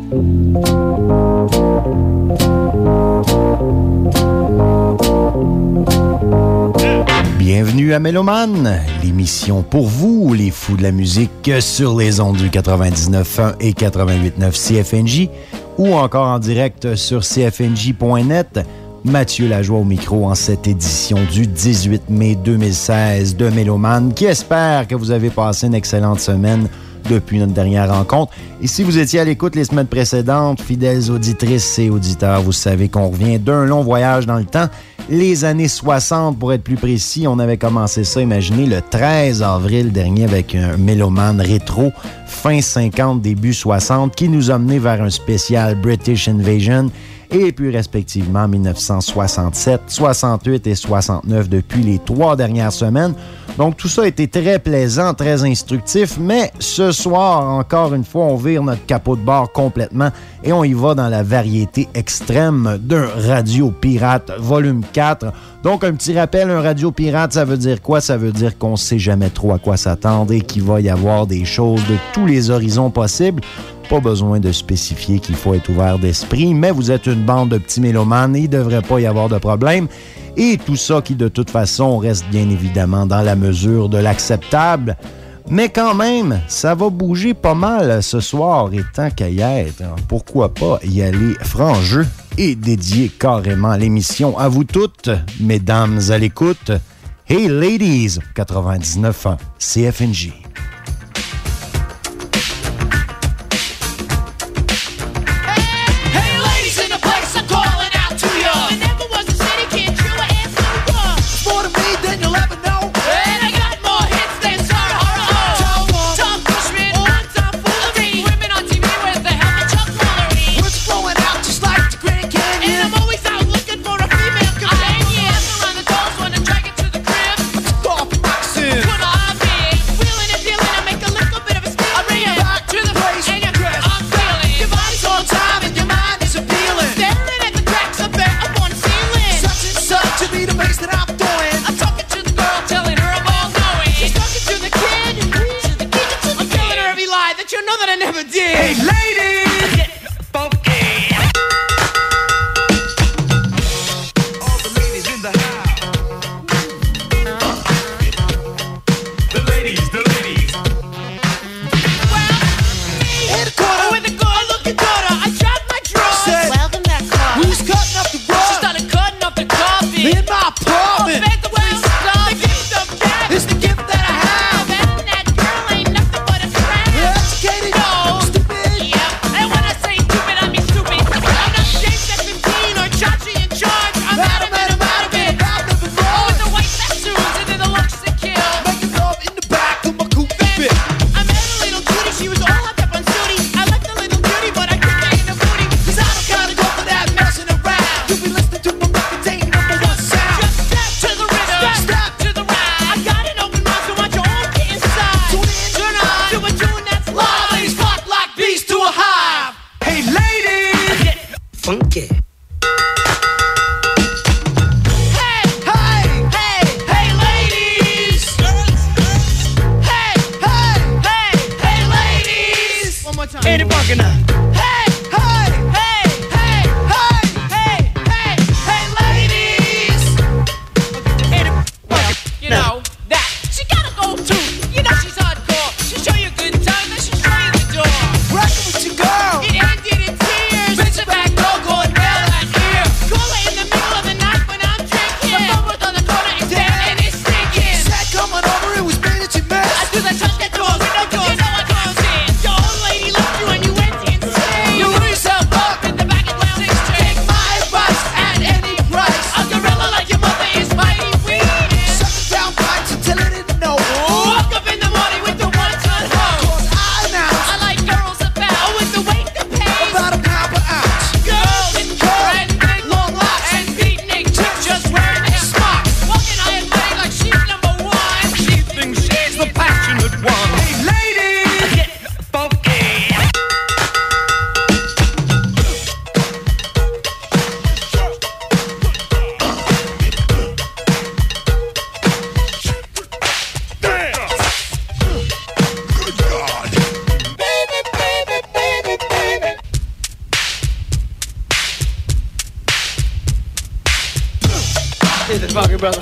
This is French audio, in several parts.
Bienvenue à Méloman, l'émission pour vous, les fous de la musique, sur les ondes du 99.1 et 88.9 CFNJ, ou encore en direct sur cfnj.net. Mathieu Lajoie au micro en cette édition du 18 mai 2016 de Méloman, qui espère que vous avez passé une excellente semaine depuis notre dernière rencontre. Et si vous étiez à l'écoute les semaines précédentes, fidèles auditrices et auditeurs, vous savez qu'on revient d'un long voyage dans le temps. Les années 60, pour être plus précis, on avait commencé ça, imaginez, le 13 avril dernier avec un Méloman rétro, fin 50, début 60, qui nous a mené vers un spécial British Invasion, et puis respectivement 1967, 68 et 69 depuis les 3 dernières semaines. Donc tout ça a été très plaisant, très instructif, mais ce soir, encore une fois, on vire notre capot de bord complètement et on y va dans la variété extrême d'un Radio Pirate volume 4. Donc un petit rappel, un Radio Pirate, ça veut dire quoi? Ça veut dire qu'on ne sait jamais trop à quoi s'attendre et qu'il va y avoir des choses de tous les horizons possibles. Pas besoin de spécifier qu'il faut être ouvert d'esprit, mais vous êtes une bande de petits mélomanes et il ne devrait pas y avoir de problème. Et tout ça qui, de toute façon, reste bien évidemment dans la mesure de l'acceptable. Mais quand même, ça va bouger pas mal ce soir, et tant qu'à y être, pourquoi pas y aller franc jeu et dédier carrément l'émission à vous toutes, mesdames à l'écoute. Hey ladies, 99.1 CFNJ. I do that touch that door, we don't do it. You know I can't stand. Your old lady left you and you went inside. Hit the funky brother.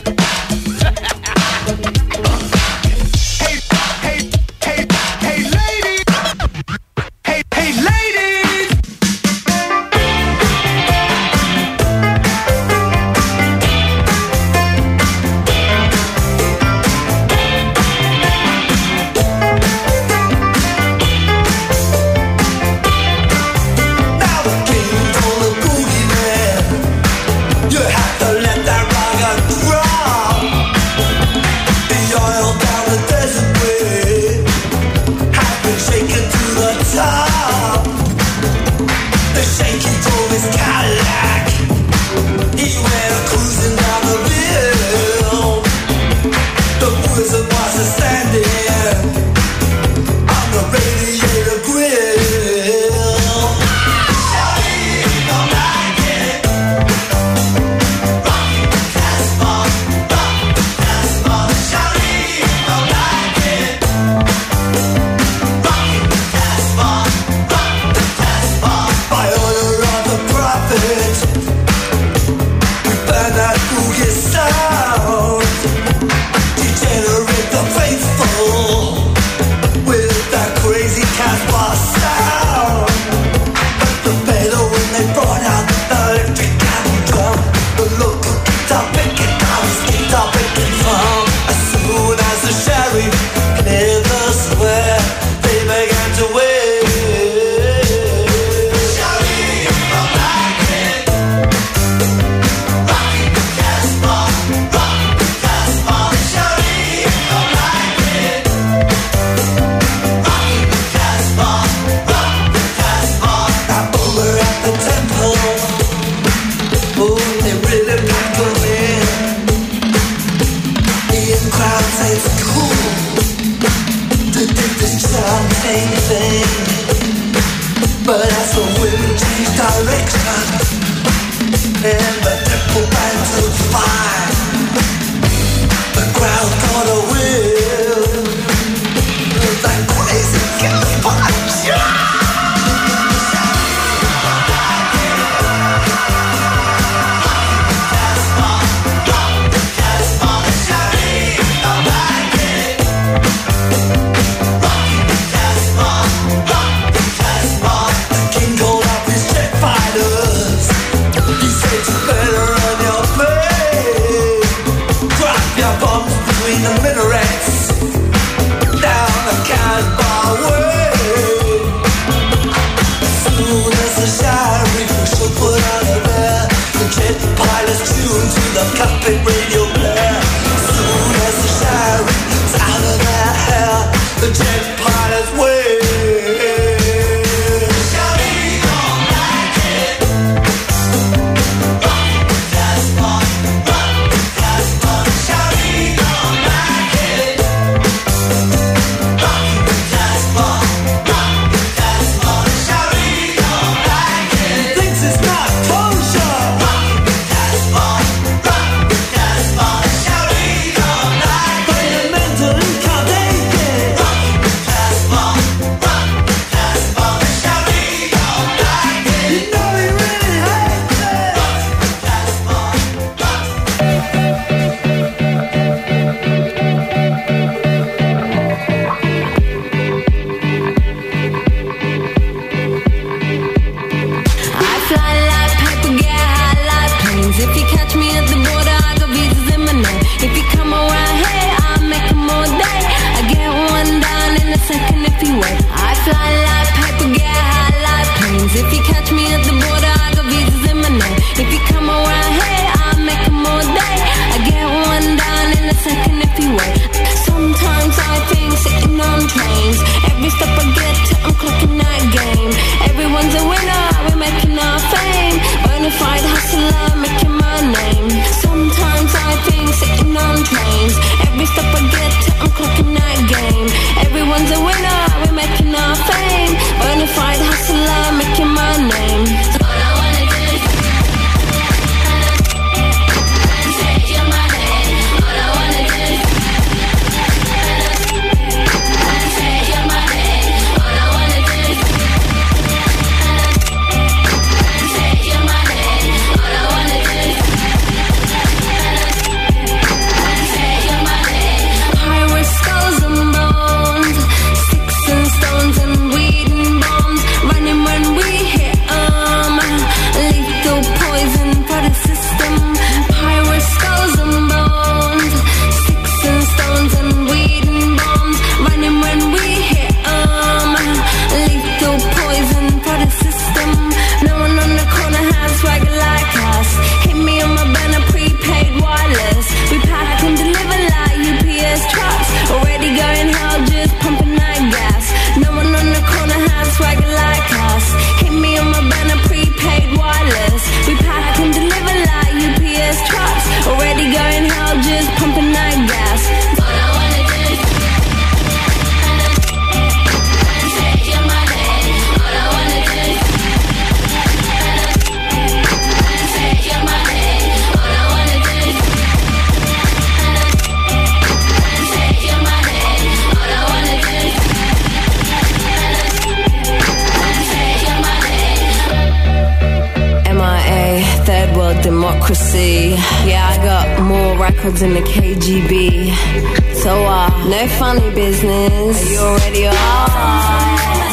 democracy. Yeah, I got more records than the KGB. So, no funny business. Are you already on?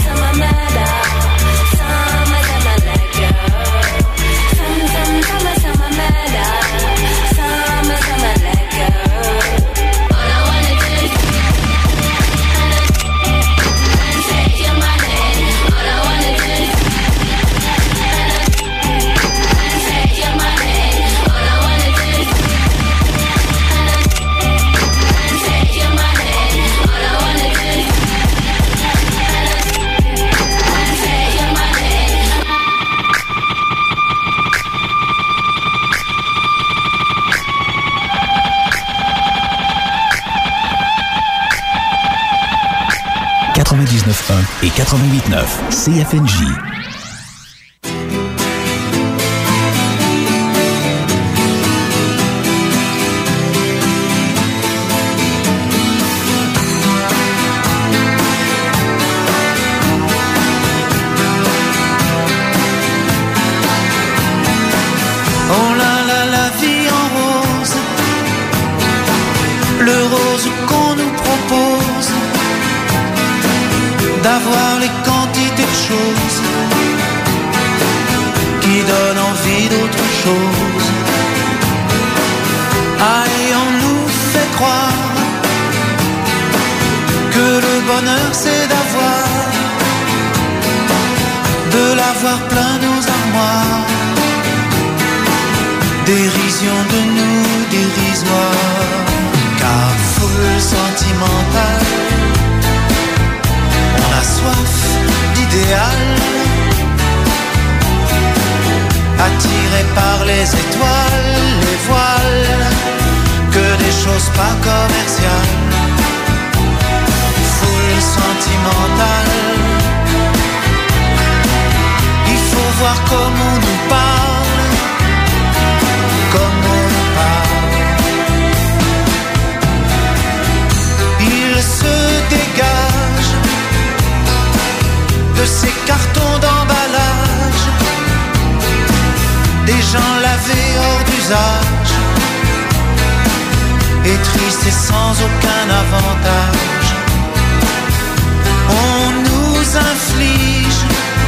et 88.9 CFNJ. Oh là là, la vie en rose, le rose qu'on nous propose, d'avoir les quantités de choses qui donnent envie d'autre chose. Ah, et on nous fait croire que le bonheur c'est de l'avoir plein nos armoires. Dérision de nous dérisoire, car foule sentimentale, on a soif d'idéal, attiré par les étoiles, les voiles, que des choses pas commerciales. Foule sentimentale, il faut voir comment on nous parle, comme on nous parle. Il se dégage de ces cartons d'emballage, des gens lavés hors d'usage, et tristes et sans aucun avantage. On nous inflige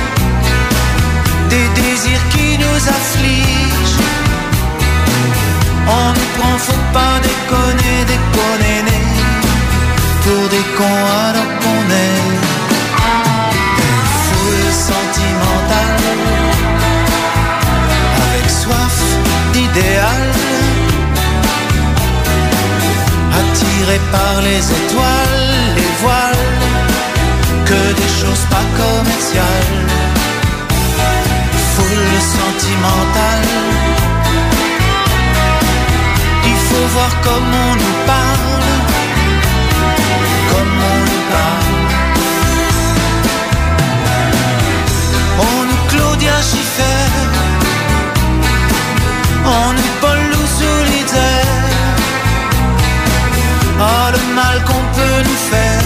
des désirs qui nous affligent. On nous prend, faut pas déconner, déconner, pour des cons alors qu'on est une foule sentimentale, avec soif d'idéal, attiré par les étoiles, les voiles, que des choses pas commerciales. Foule sentimentale, il faut voir comme on nous parle, comme on nous parle. On nous Claudia Schiffer, on nous Paul Solitaire. Oh, le mal qu'on peut nous faire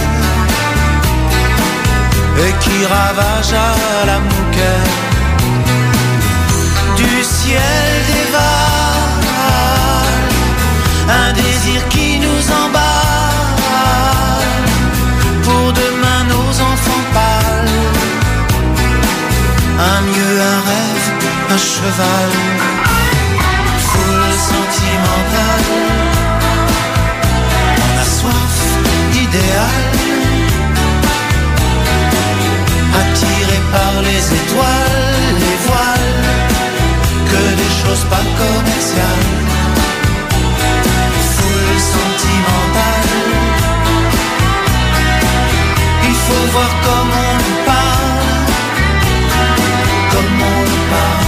et qui ravage à la mouquette. Du ciel dévale un désir qui nous emballe, pour demain nos enfants pâles, un mieux, un rêve, un cheval. Foule sentimentale, on a soif d'idéal, attiré par les étoiles, les voiles, que des choses pas commerciales. Foule sentimentale, il faut voir comment on nous parle, comment on nous parle.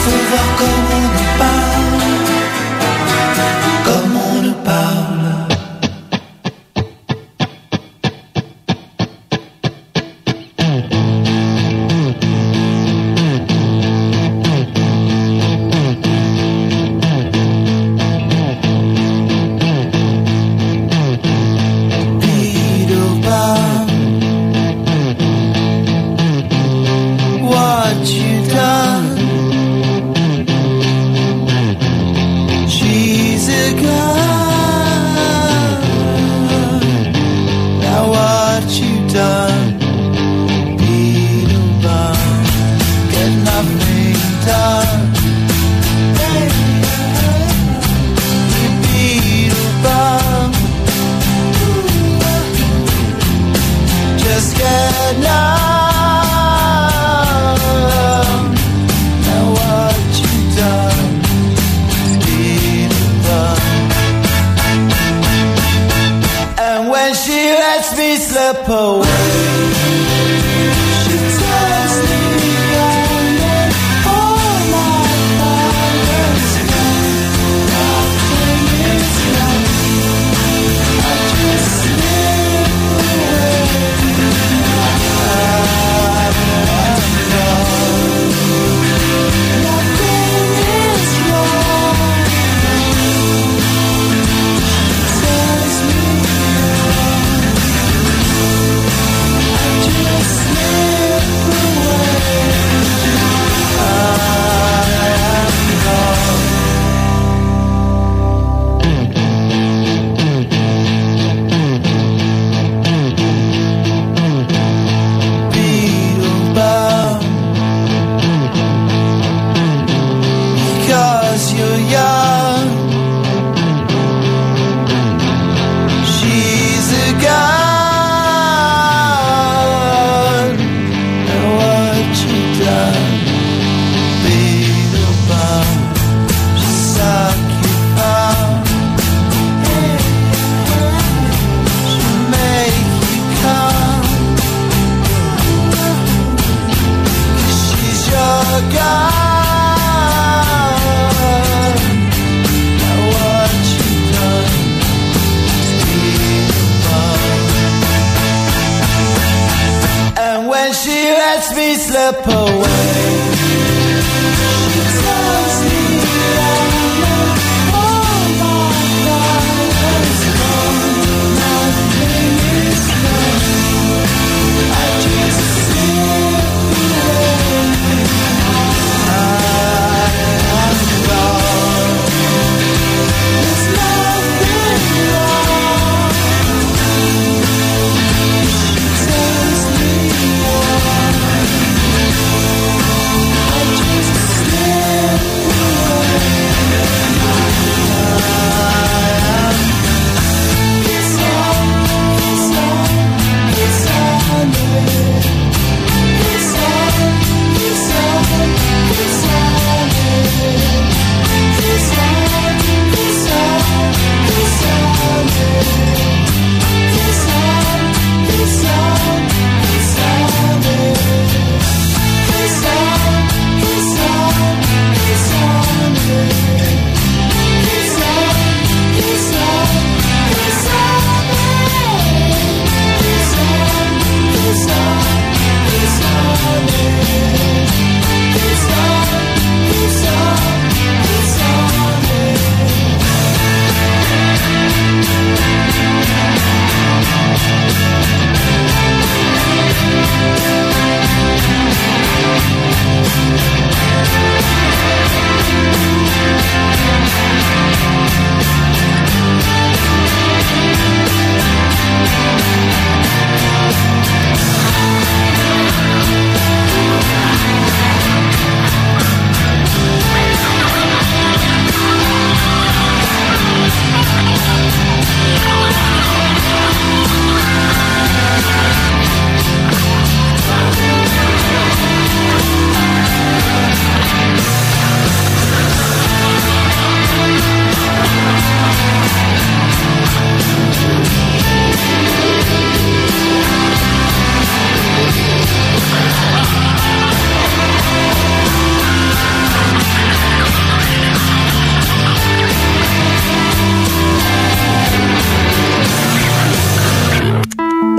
faut voir comment on nous parle, comme on nous parle.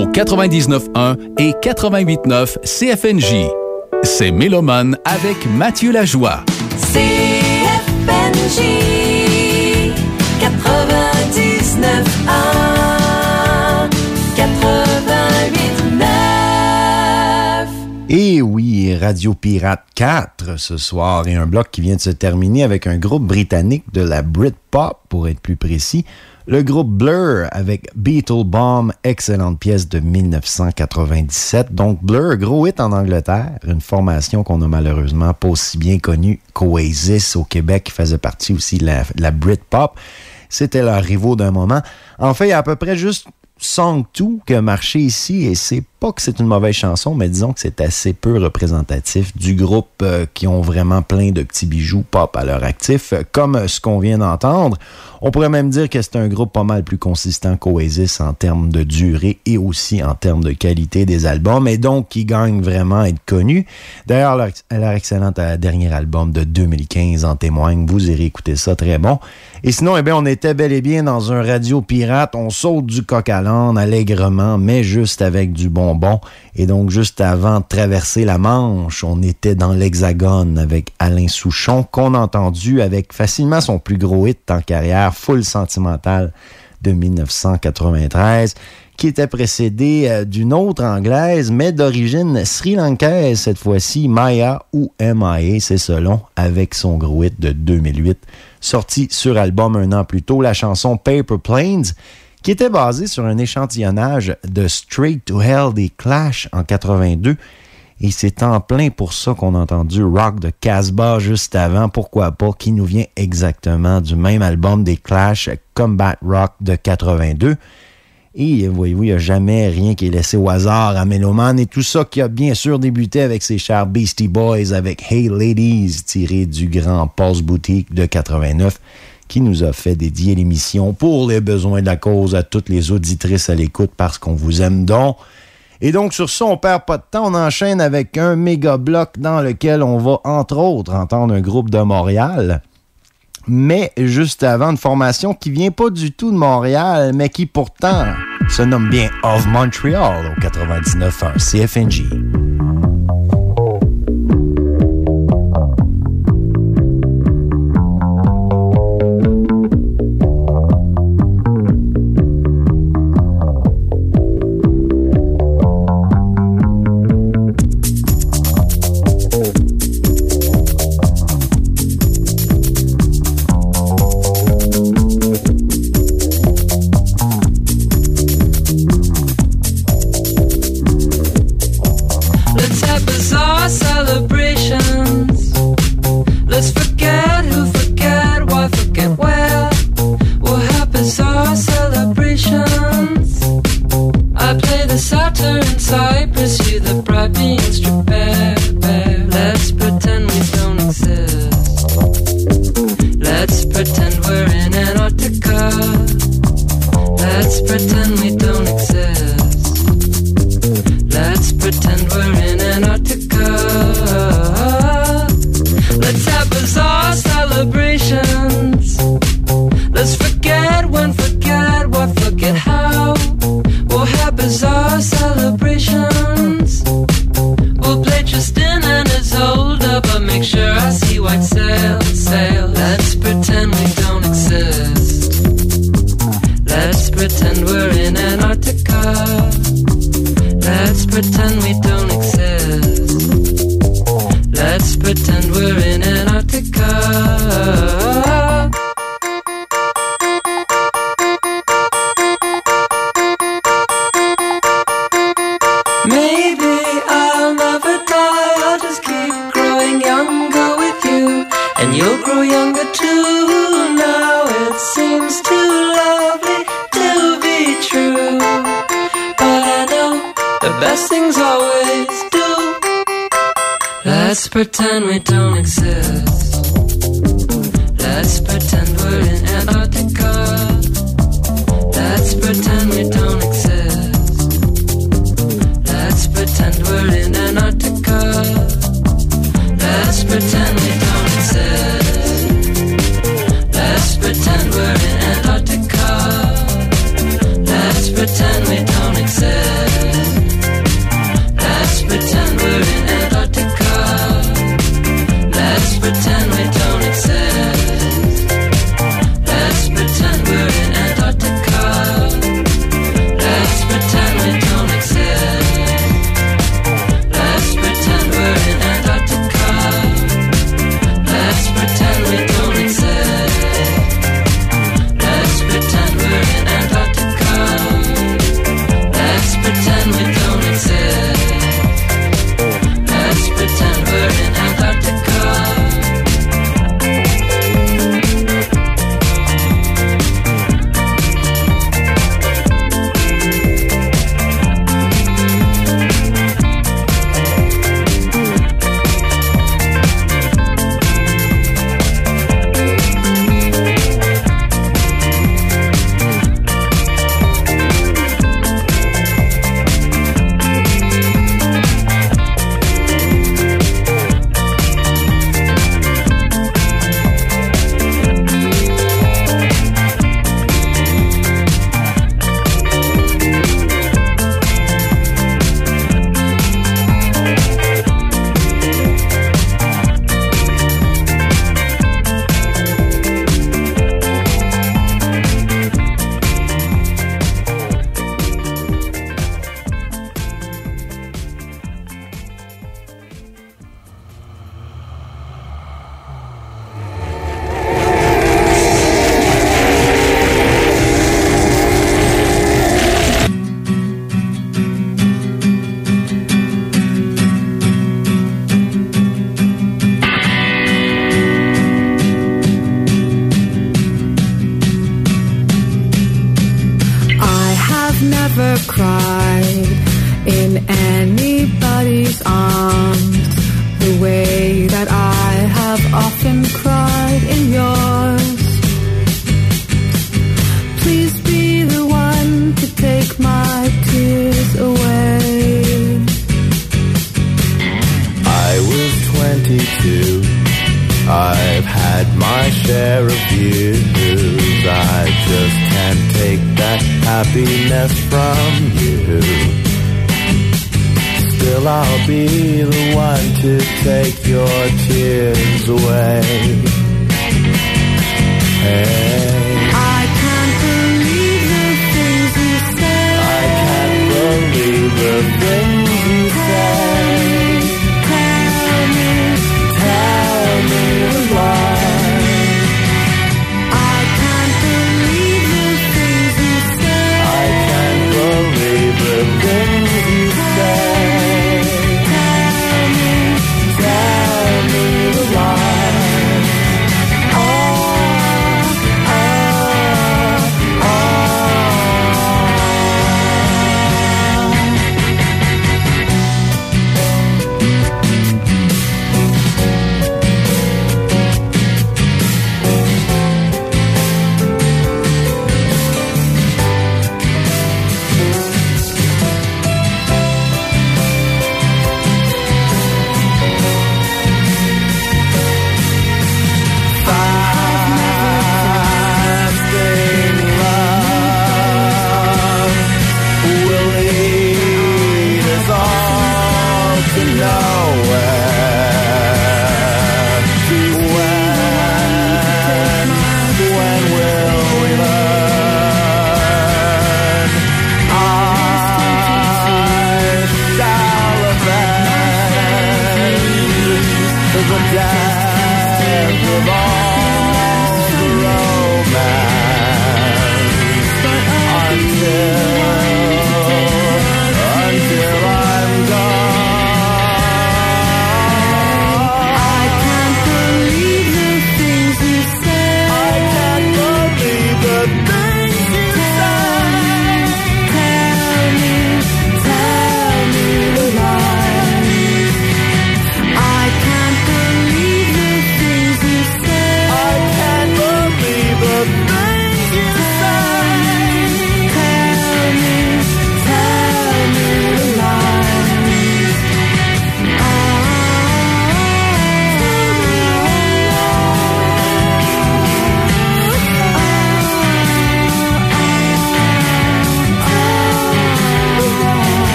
au 99.1 et 88.9 CFNJ. C'est Mélomane avec Mathieu Lajoie. CFNJ 99.1 88.9. Et oui, Radio Pirate 4 ce soir et un bloc qui vient de se terminer avec un groupe britannique de la Britpop, pour être plus précis. Le groupe Blur avec Beetle Bomb, excellente pièce de 1997. Donc Blur, gros hit en Angleterre, une formation qu'on a malheureusement pas aussi bien connue qu'Oasis au Québec, qui faisait partie aussi de la Britpop. C'était leur rivaux d'un moment. En fait, il y a à peu près juste Song 2 qui a marché ici, et c'est pas que c'est une mauvaise chanson, mais disons que c'est assez peu représentatif du groupe qui ont vraiment plein de petits bijoux pop à leur actif, comme ce qu'on vient d'entendre. On pourrait même dire que c'est un groupe pas mal plus consistant qu'Oasis en termes de durée et aussi en termes de qualité des albums, et donc qui gagne vraiment à être connu. D'ailleurs, leur excellent dernier album de 2015 en témoigne. Vous irez écouter ça, très bon. Et sinon, eh bien, on était bel et bien dans un radio pirate. On saute du coq à l'âne allègrement, mais juste avec du bonbon. Et donc, juste avant de traverser la Manche, on était dans l'Hexagone avec Alain Souchon, qu'on a entendu avec facilement son plus gros hit en carrière, Full Sentimental de 1993, qui était précédé d'une autre anglaise, mais d'origine sri-lankaise cette fois-ci, Maya ou M.I.A., c'est selon, avec son gros hit de 2008, sorti sur album un an plus tôt, la chanson Paper Planes, qui était basée sur un échantillonnage de Straight to Hell des Clash en 82. Et c'est en plein pour ça qu'on a entendu Rock de Casbah juste avant, pourquoi pas, qui nous vient exactement du même album des Clash, Combat Rock de 82. Et voyez-vous, il n'y a jamais rien qui est laissé au hasard à Mélomane, et tout ça qui a bien sûr débuté avec ses chers Beastie Boys avec Hey Ladies, tiré du grand Pulse Boutique de 89, qui nous a fait dédier l'émission pour les besoins de la cause à toutes les auditrices à l'écoute, parce qu'on vous aime donc. Et donc, sur ça, on perd pas de temps, on enchaîne avec un méga bloc dans lequel on va, entre autres, entendre un groupe de Montréal. Mais juste avant, une formation qui vient pas du tout de Montréal, mais qui pourtant se nomme bien Of Montreal au 99.1 CFNJ. Pretend we don't exist. Let's pretend we're in Antarctica. Let's pretend we don't exist. Let's pretend we're in Antarctica. Let's pretend we don't exist. Let's pretend we're in Antarctica. Let's pretend we don't exist. share of views. I just can't take that happiness from you. Still I'll be the one to take your tears away. Hey. I can't believe the things you say. I can't believe the things you say. Tell me the lie. I can't believe the things you say. I can't believe the things you say. Tell me the lie.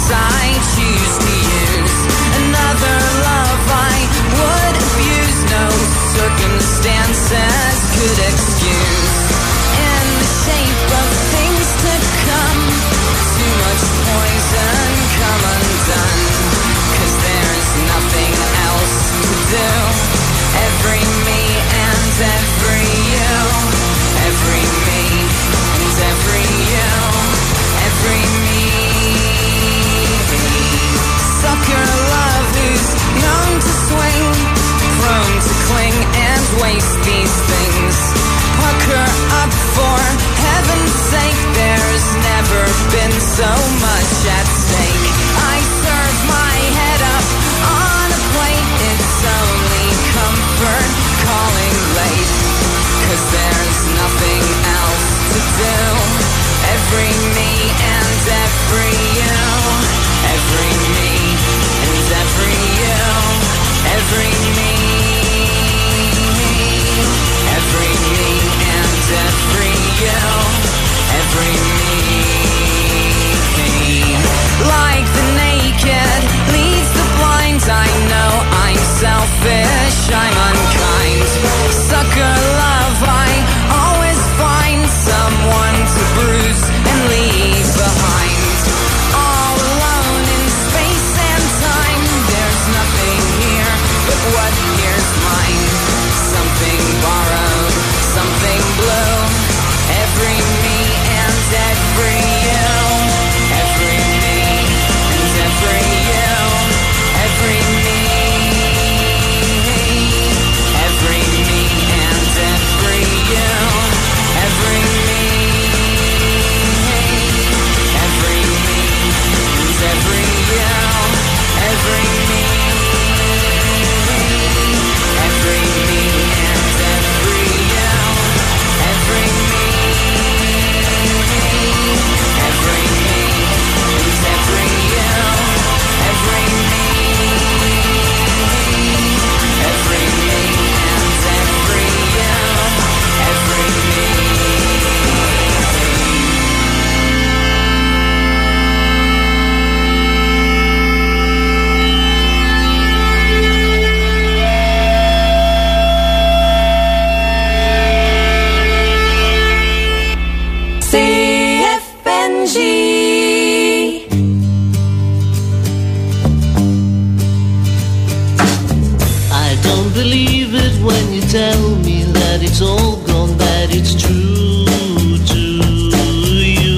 I choose to use. Another love I would abuse. No circumstances could excuse. In the shape of things to come, too much poison come undone. 'Cause there's nothing else to do. Every me and every you. Every me and every you. Every me. Sucker love who's known to swing, prone to cling and waste these things. Pucker up for heaven's sake. There's never been so much at stake. I serve my head up on a plate. It's only comfort calling late. 'Cause there's nothing else to do. Every me and every you. Every me and every you. Every me. Every me and every you. Every me. Like the naked leads the blind. I know I'm selfish, I'm unkind. Sucker love, I always find someone to bruise and leave behind. All alone in space and time. There's nothing here but what here's mine. Something borrowed, something blue. Every me and every you. Every me and every you. Every me. Every me and every you. Every me. Every me and every you. Every me. Every me and every you. Every me. Every me and every you. Every me. Every me and every you. Every me. CFNG. I don't believe it when you tell me that it's all gone, that it's true to you,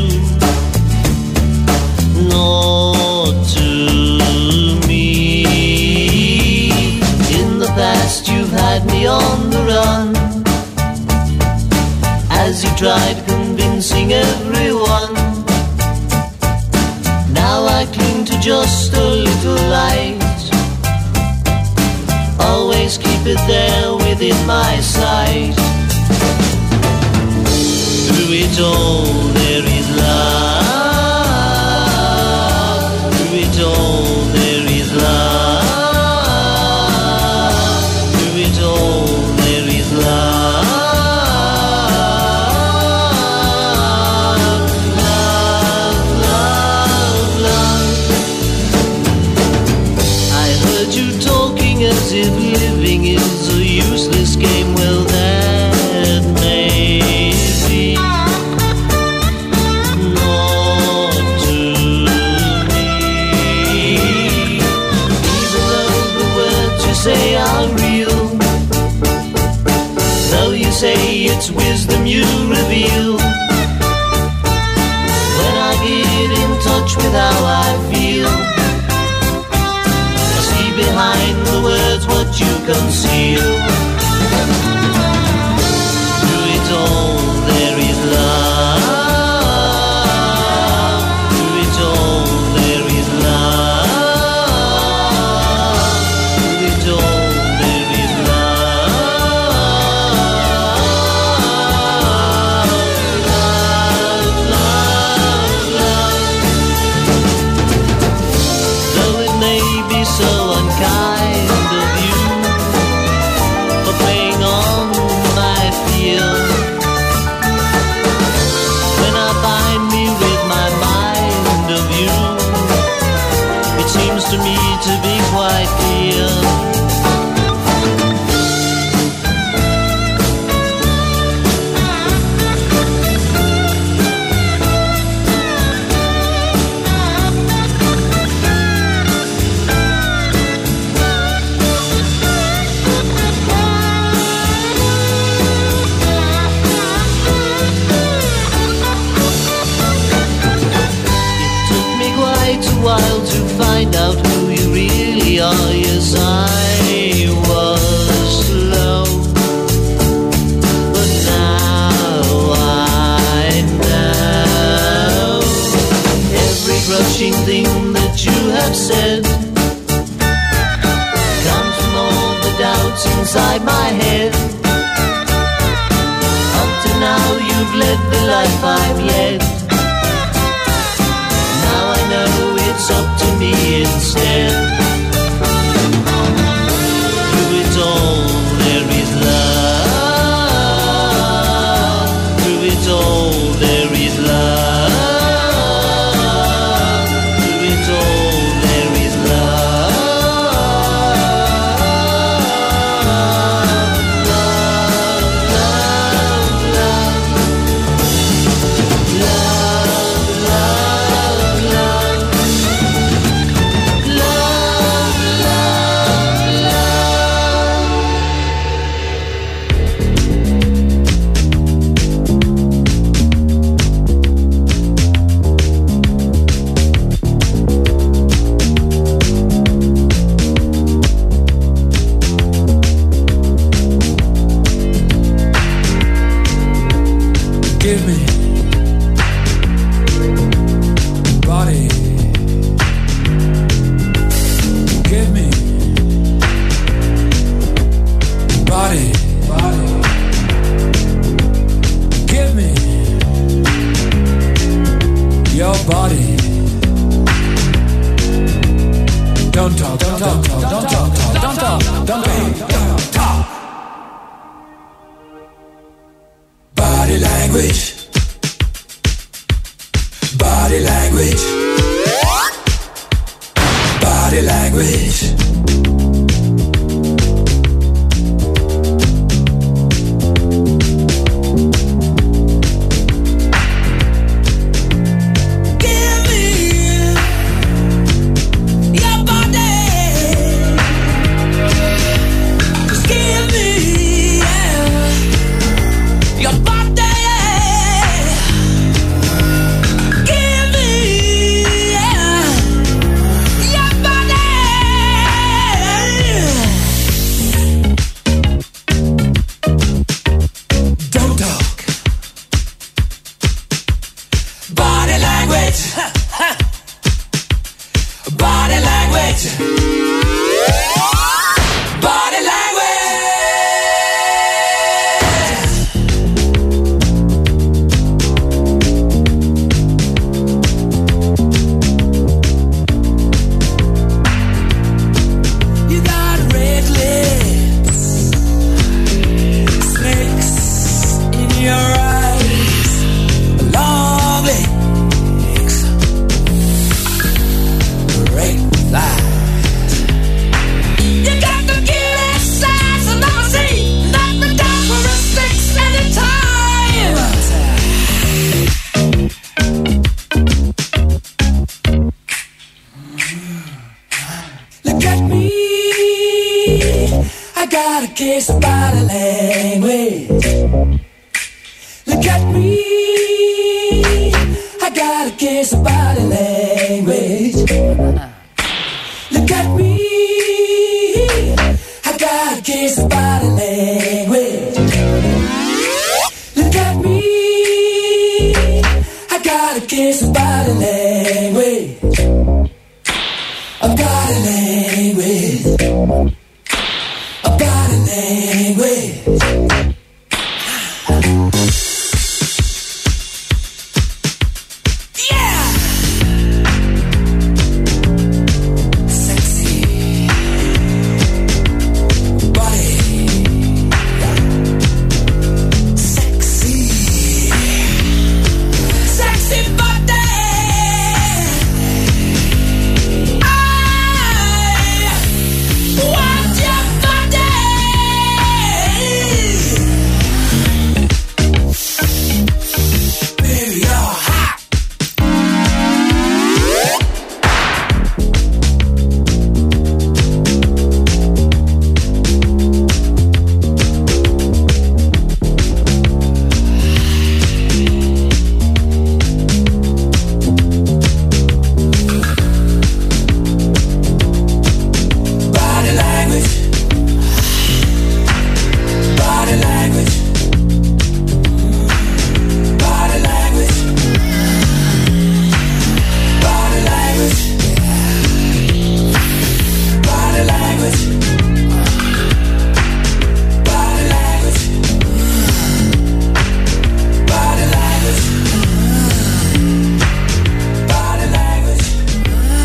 not to me. In the past you've had me on the run, as you tried convincing everyone. Now I cling to just a little light. Always keep it there within my sight. Through it all there is love. Through it all there is love. Through it all there is love. Love, love, love. I heard you talking as if living is a useless game. Well, that may be. Not to me. Even though the words you say are real, though you say it's wisdom you reveal, when I get in touch with how I feel, I see behind the words what you conceal. Through it all there is love. Through it all there is love. Through it all there is love. Love, love, love. Though it may be so unkind of you for playing on inside my head. Up to now you've led the life I've led. Now I know it's up to me instead. Through it all there is love. Through it all there is love.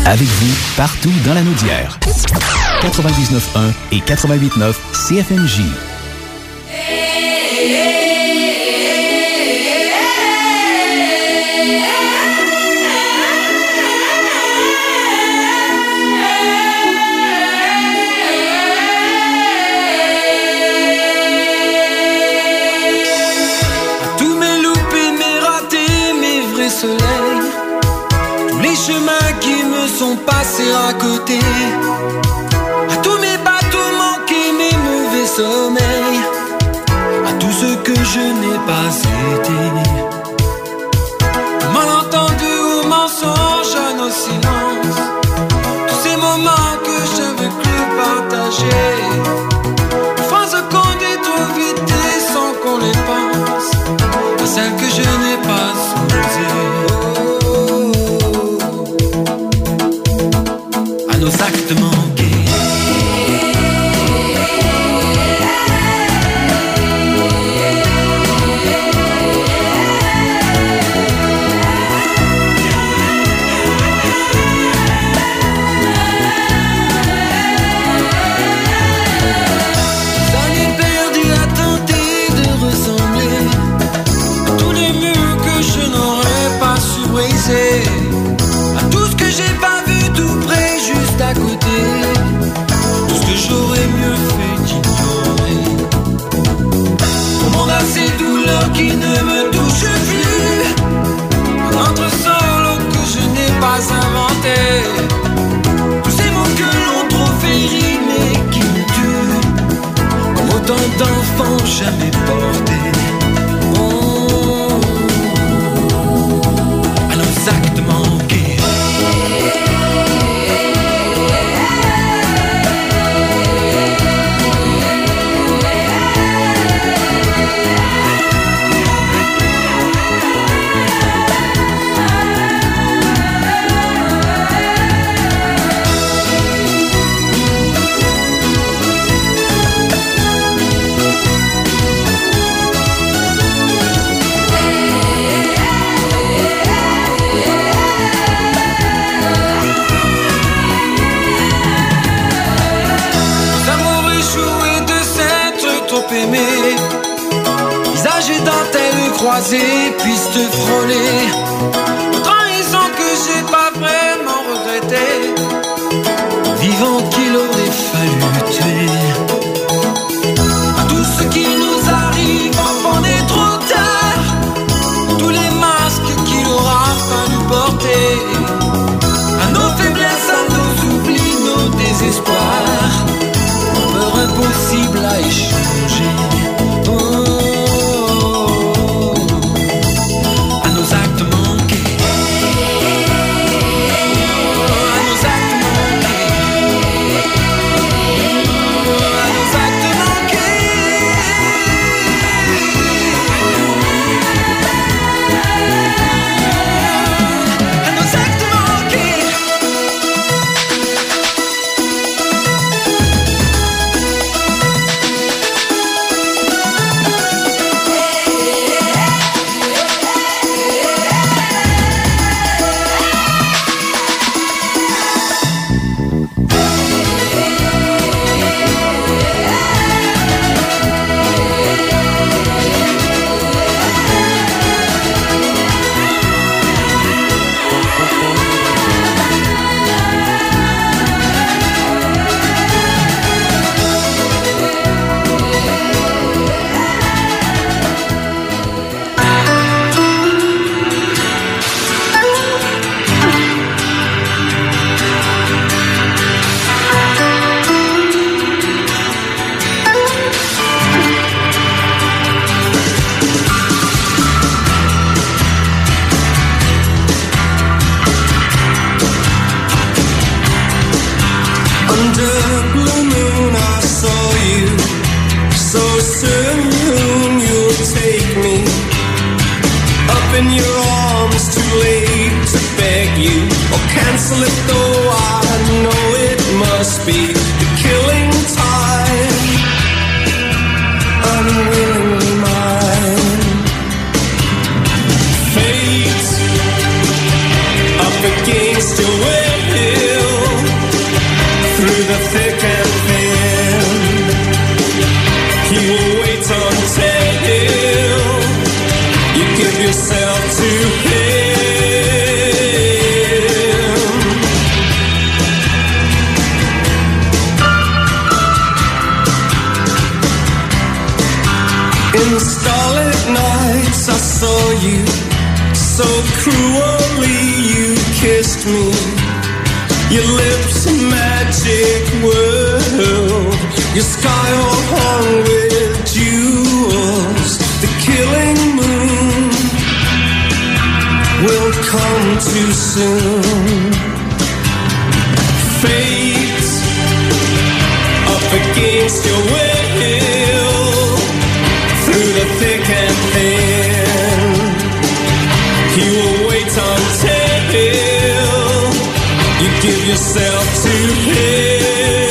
Avec vous, partout dans la Naudière. 99.1 et 88.9 CFMJ. Tous mes loupés, mes ratés, mes vrais soleils, tous les chemins qui me sont passés à côté, à tous mes bateaux manqués, mes mauvais sommeils, à tout ce que je n'ai pas été, au malentendu, au mensonge, à nos silences, tous ces moments que j'avais cru partager, aux phrases qu'on dit trop vite et sans qu'on les pense, à celles que je n'ai pas osées. Nos actes manqués. Années perdues à tenter de ressembler à tous les murs que je n'aurais pas su briser, à tout ce que j'ai pas vu tout près, juste à côté, tout ce que j'aurais mieux fait d'ignorer. Au monde à ces douleurs qui ne me touchent plus, un autre solo que je n'ai pas inventé, tous ces mots que l'on trop fait rimer qui me tuent, comme autant d'enfants jamais portés. À nos actes manqués. Aimé, visage et dentelle croisée, pistes frôlées, trahison que j'ai pas vraiment regretté, vivant qu'il aurait fallu tuer. À tout ce qui nous arrive, on est trop tard, tous les masques qu'il aura fallu porter, à nos faiblesses, à nos oublis, nos désespoirs, peur impossible à échanger. À nos actes manqués. À nos actes manqués. À nos actes manqués. À nos actes manqués. In the starlit nights I saw you, so cruelly you kissed me. Your lips a magic world, your sky all hung with jewels. The killing moon will come too soon. Fate up against your will, through the thick and thin. He will wait until you give yourself to him.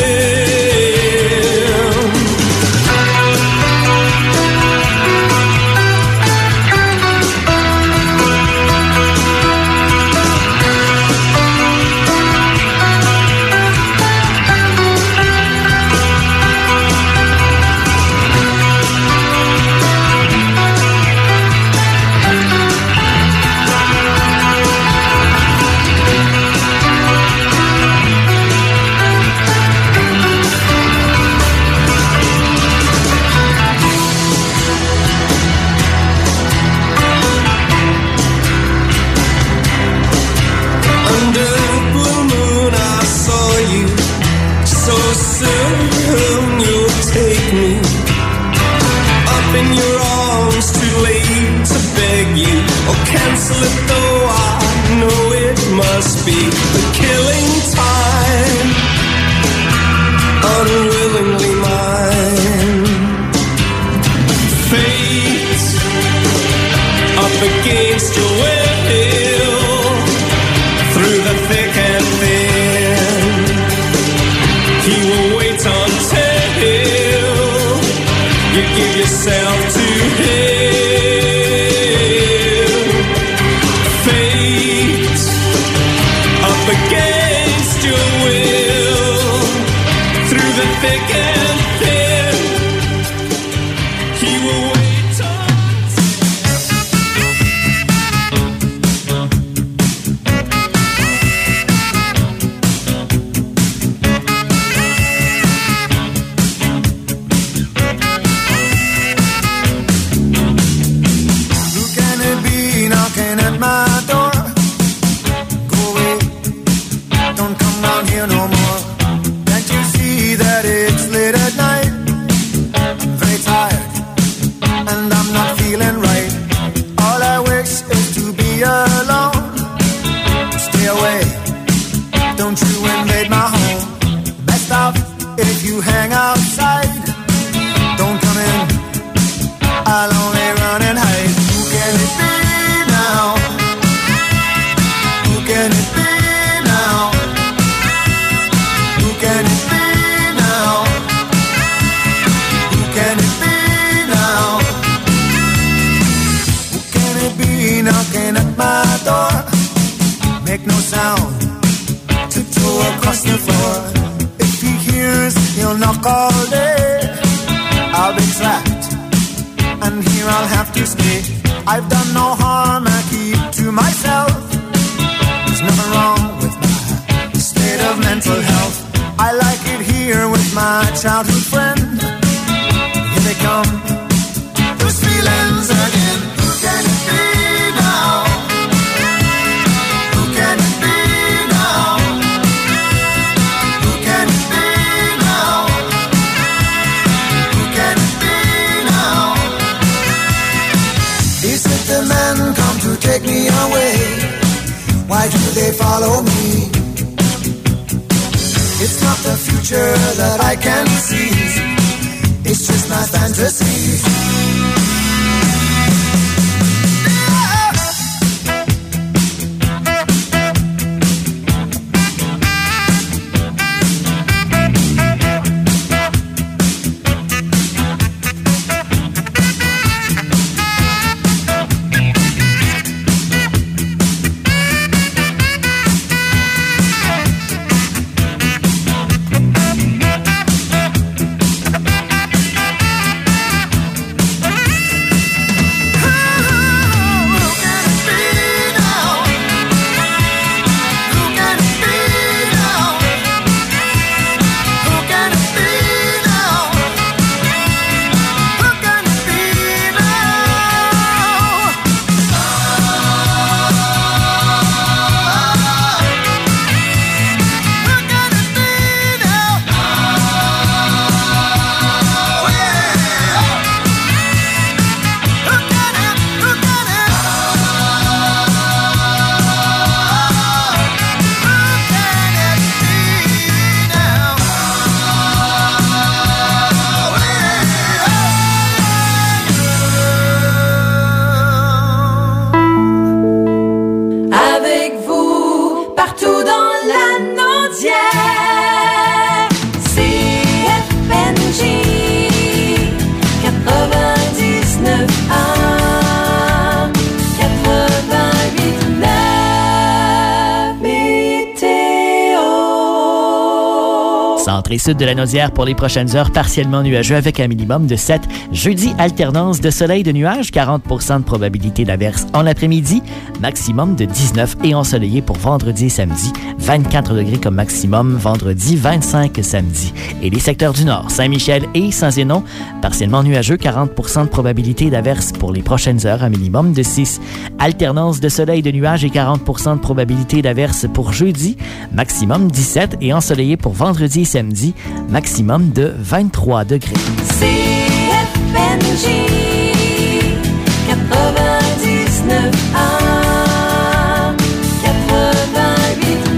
In your arms, too late to beg you, or cancel it though I know it must be the killing time, unwillingly mine. Fate up against your will, through the thick and thin. He will wait until you give yourself to him. Fate up against your will, through the thick and thin. He will wait I've done no harm, I keep to myself. There's nothing wrong with my state of mental health. I like it here with my childhood friend. Here they come, those feelings again. Who can it be now? Who can it be now? Who can it be now? Who can it be now? Is it the men come to take me away? Why do they follow me? It's not the future that I can see. It's just my fantasies. Entrée sud de la Naudière pour les prochaines heures, partiellement nuageux avec un minimum de 7. Jeudi, alternance de soleil de nuages, 40% de probabilité d'averse en après-midi, maximum de 19 et ensoleillé pour vendredi et samedi, 24 degrés comme maximum, vendredi 25 samedi. Et les secteurs du nord, Saint-Michel et Saint-Zénon, partiellement nuageux, 40% de probabilité d'averse pour les prochaines heures, un minimum de 6. Alternance de soleil de nuages et 40% de probabilité d'averse pour jeudi, maximum 17 et ensoleillé pour vendredi et samedi, maximum de 23 degrés. CFNJ 99 1 88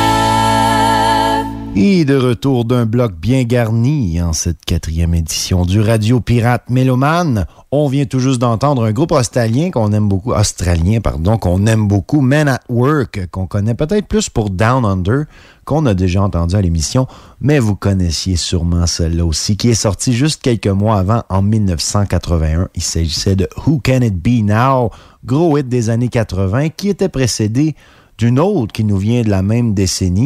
9. Et de retour d'un bloc bien garni en cette 4e édition du Radio Pirate Mélomane. On vient tout juste d'entendre un groupe australien qu'on aime beaucoup, Men at Work, qu'on connaît peut-être plus pour Down Under, qu'on a déjà entendu à l'émission, mais vous connaissiez sûrement celle-là aussi, qui est sortie juste quelques mois avant, en 1981. Il s'agissait de Who Can It Be Now, gros hit des années 80, qui était précédé d'une autre qui nous vient de la même décennie,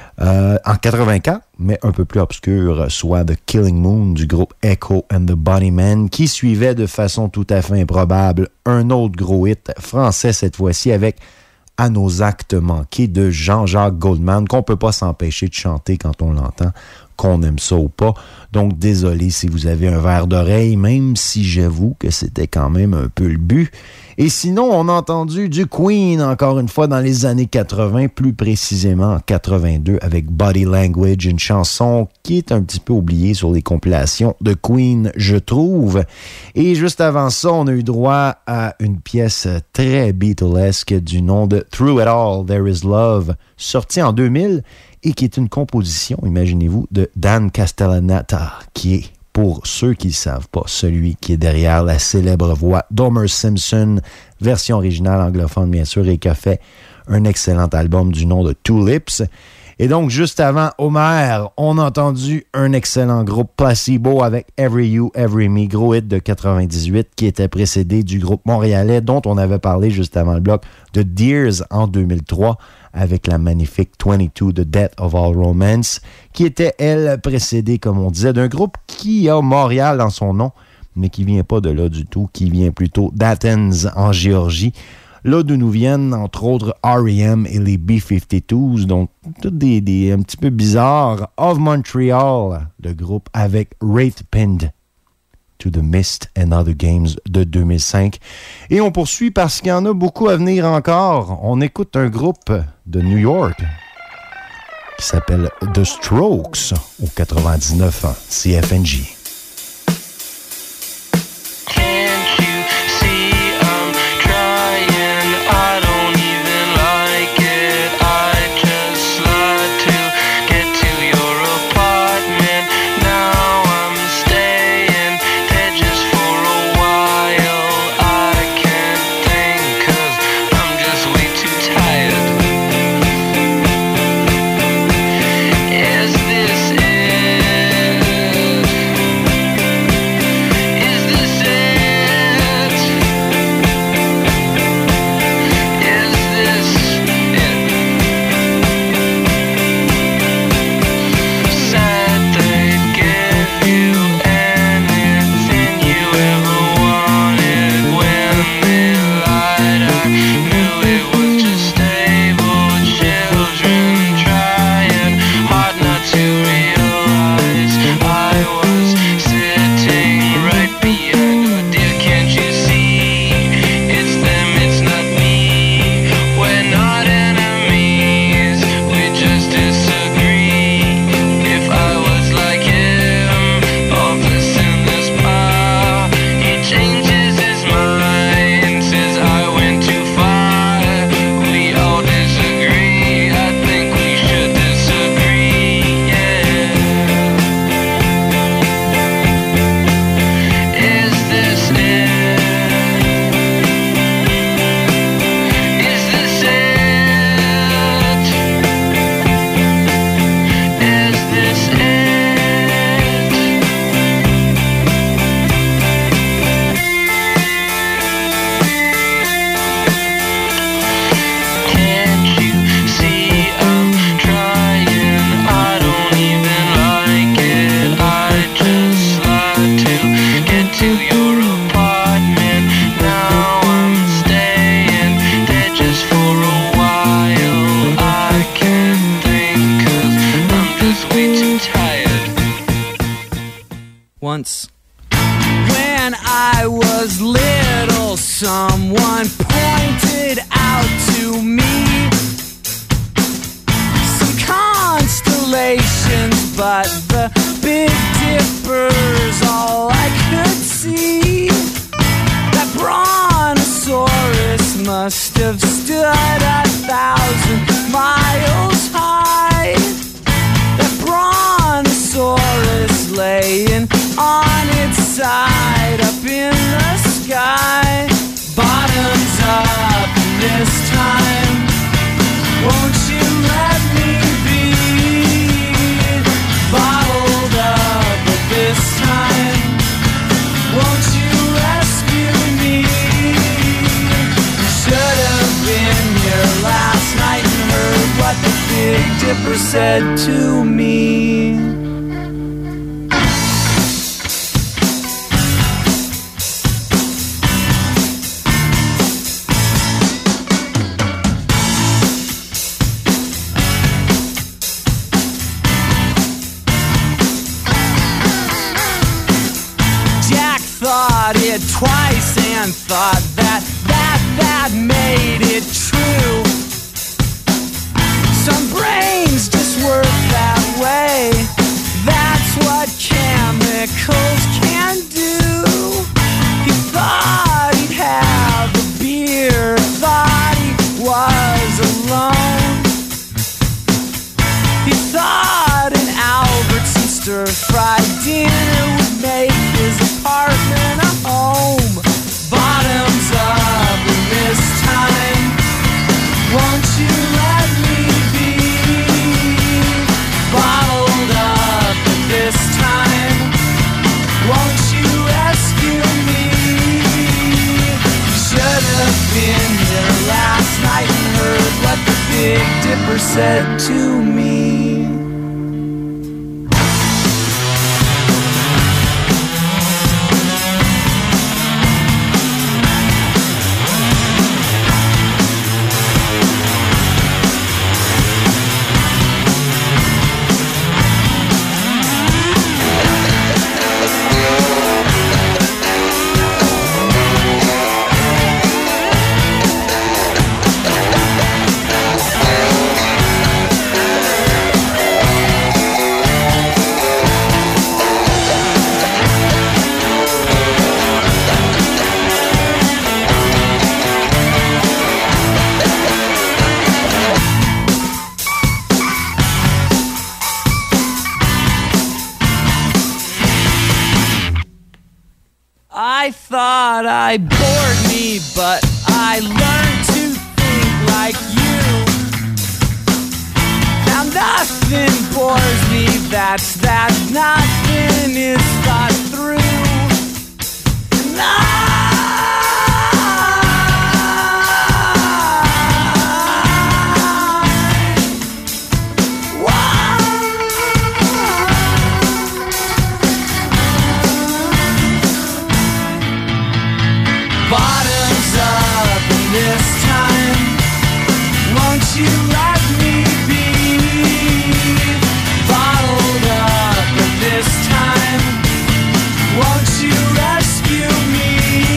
en 84, mais un peu plus obscur, soit The Killing Moon du groupe Echo and the Bunnymen, qui suivait de façon tout à fait improbable un autre gros hit français cette fois-ci avec À nos actes manqués de Jean-Jacques Goldman, qu'on peut pas s'empêcher de chanter quand on l'entend, qu'on aime ça ou pas. Donc désolé si vous avez un verre d'oreille, même si j'avoue que c'était quand même un peu le but. Et sinon, on a entendu du Queen, encore une fois, dans les années 80, plus précisément en 82, avec Body Language, une chanson qui est un petit peu oubliée sur les compilations de Queen, je trouve. Et juste avant ça, on a eu droit à une pièce très Beatlesque du nom de Through It All, There Is Love, sortie en 2000 et qui est une composition, imaginez-vous, de Dan Castellaneta, qui est, pour ceux qui ne le savent pas, celui qui est derrière la célèbre voix d'Homer Simpson, version originale anglophone bien sûr, et qui a fait un excellent album du nom de Tulips. Et donc, juste avant Homer, on a entendu un excellent groupe Placebo avec Every You, Every Me, gros hit de 98, qui était précédé du groupe montréalais dont on avait parlé juste avant le bloc, de Dears en 2003, avec la magnifique 22, The Death of All Romance, qui était, elle, précédée, comme on disait, d'un groupe qui a Montréal dans son nom, mais qui vient pas de là du tout, qui vient plutôt d'Athens, en Géorgie, là d'où nous viennent, entre autres, R.E.M. et les B-52s, donc tout des un petit peu bizarres. Of Montreal, le groupe avec Wraith Pinned to the Mist and Other Games de 2005. Et on poursuit parce qu'il y en a beaucoup à venir encore. On écoute un groupe de New York qui s'appelle The Strokes au 99 ans, CFNJ. Is this it? Once, when I was little, someone pointed out to me some constellations, but the Big Dipper's all I could see. That brontosaurus must have stood 1,000 miles high. That brontosaurus laying on its side up in the sky. Bottoms up this time, won't you let me be bottled up this time? Won't you rescue me? Should have been here last night and heard what the Big Dipper said to me. Thought it twice and thought that made it true. Some brains just work that way. That's what chemicals can do. He thought he'd have a beer, thought he was alone. He thought an Albertson stir-fried dinner would make his apartment a home. Bottoms up this time, won't you let me be bottled up this time? Won't you rescue me? Should have been here last night and heard what the Big Dipper said to me. I thought I bored me, but I learned to think like you. Now nothing bores me, that's that nothing is thought through. Bottoms up this time, won't you let me be bottled up this time? Won't you rescue me?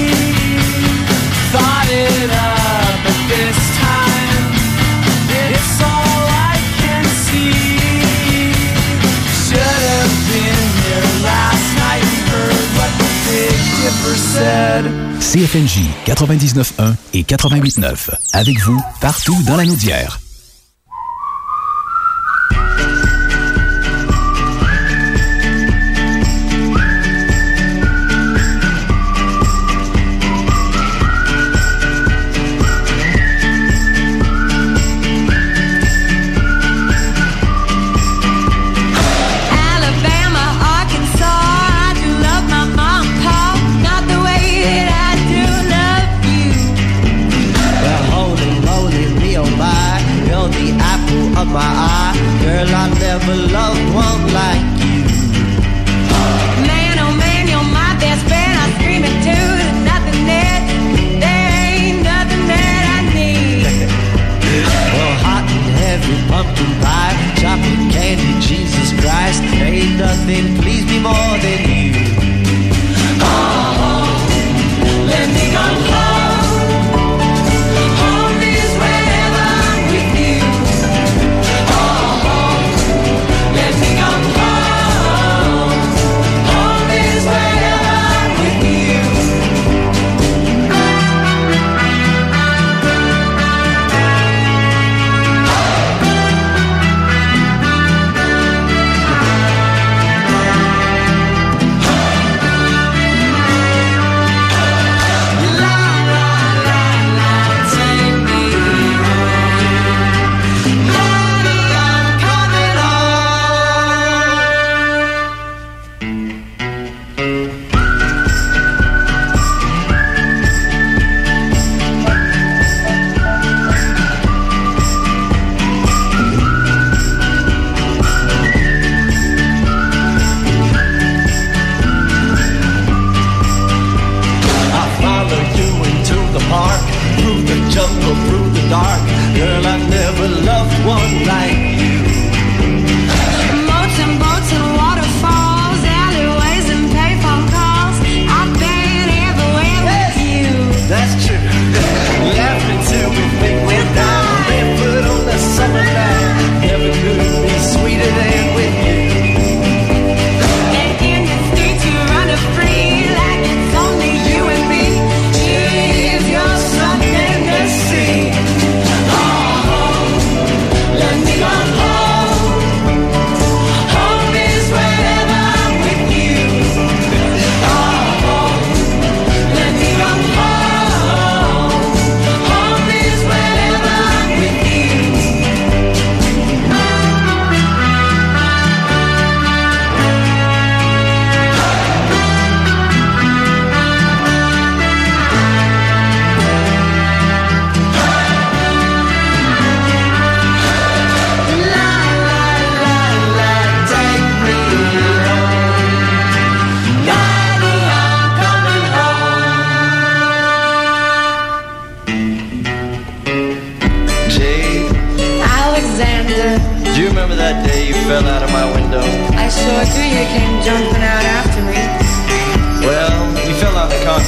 Thought it up this time, it's all I can see. Should have been here last night and heard what the Big Dipper said. CFNJ 99.1 et 88.9. Avec vous, partout dans la Naudière. Rolling real by.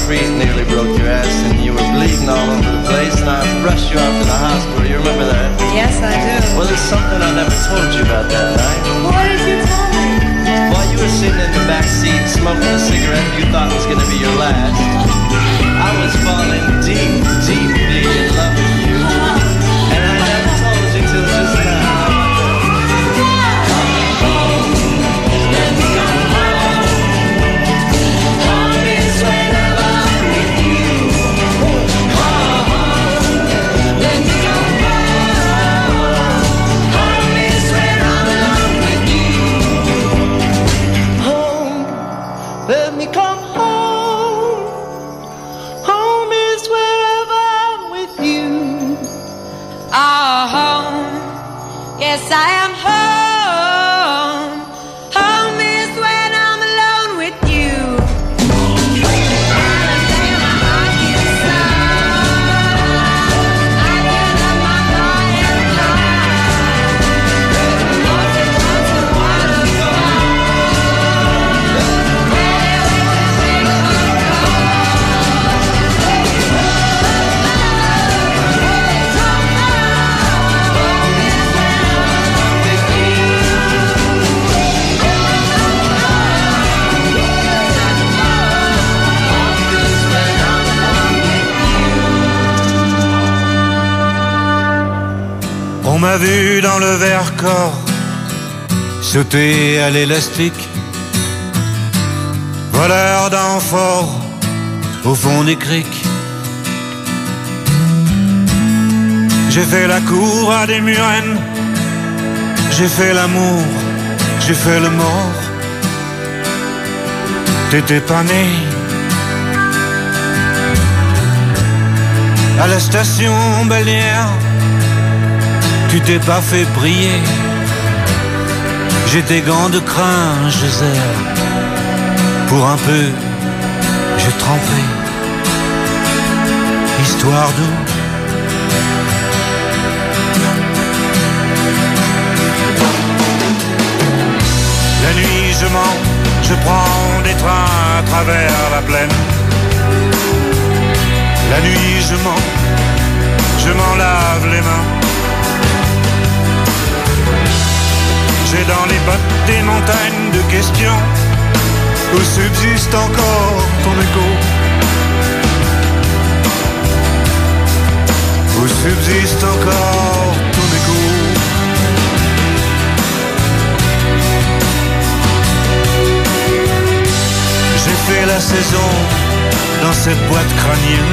street and nearly broke your ass, and you were bleeding all over the place, and I rushed you out to the hospital. You remember that? Yes, I do. Well, there's something I never told you about that night. What did you tell me? While you were sitting in the back seat smoking a cigarette you thought was going to be your last, I was falling deep, deeply in love with you, and I never told you till just now. Let me come home. Home is wherever I'm with you. Oh, home. Yes, I am home. Home is when I'm alone with you. On m'a vu dans le Vercors sauter à l'élastique, voleur d'amphores au fond des criques. J'ai fait la cour à des murennes, j'ai fait l'amour, j'ai fait le mort. T'étais pas né. À la station balnéaire, tu t'es pas fait briller. J'ai tes gants de crin, je serre. Pour un peu, j'ai trempé. Histoire d'eau. La nuit je mens, je prends des trains à travers la plaine. La nuit je mens, je m'en lave les mains. J'ai dans les bottes des montagnes de questions où subsiste encore ton écho. Où subsiste encore ton écho. J'ai fait la saison dans cette boîte crânienne.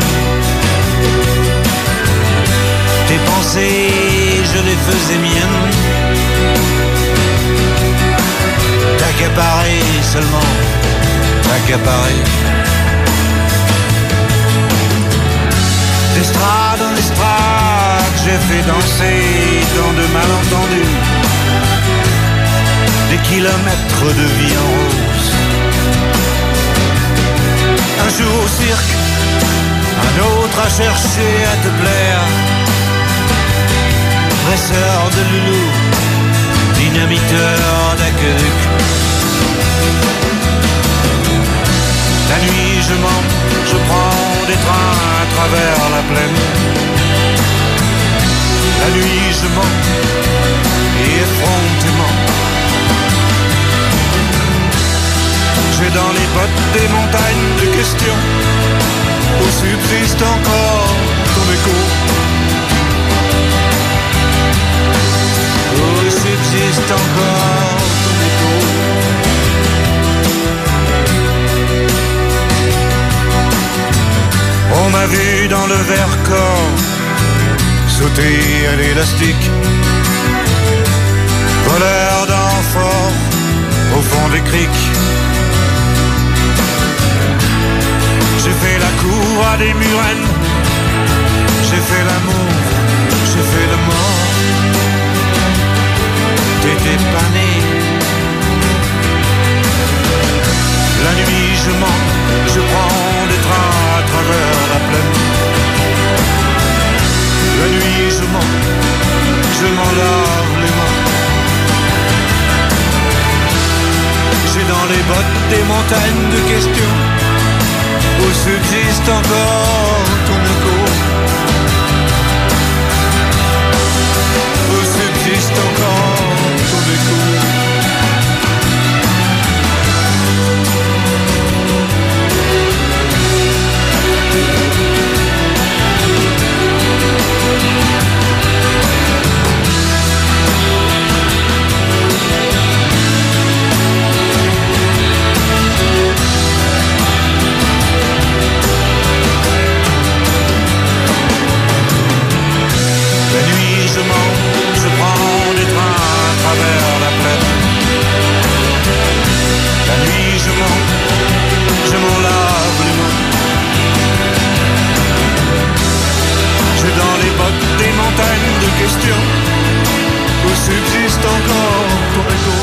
Tes pensées, je les faisais miennes. T'accaparer seulement, t'accaparer. D'estrade en estrade, j'ai fait danser dans de malentendus. Des kilomètres de vie en rose. Un jour au cirque, un autre à chercher à te plaire. Presseur de loulou, dynamiteur d'aqueduc. La nuit je mens, je prends des trains à travers la plaine. La nuit je mens, et effrontément. J'ai dans les bottes des montagnes de questions où subsiste encore ton écho. Où subsiste encore ton écho. On m'a vu dans le Vercors sauter à l'élastique, voleur d'amphores au fond des criques. J'ai fait la cour à des murennes, j'ai fait l'amour, j'ai fait le mort. T'étais pas né. La nuit je mens, je prends des trains à travers la plaine. La nuit je mens, je m'en lave les mains. J'ai dans les bottes des montagnes de questions où subsiste subsiste encore ton écho. Où subsiste encore ton écho. Je monte, je prends des trains à travers la plaine. La nuit je monte, je m'en lave les mains. J'ai dans les bottes des montagnes de questions. Où subsiste encore ton écho.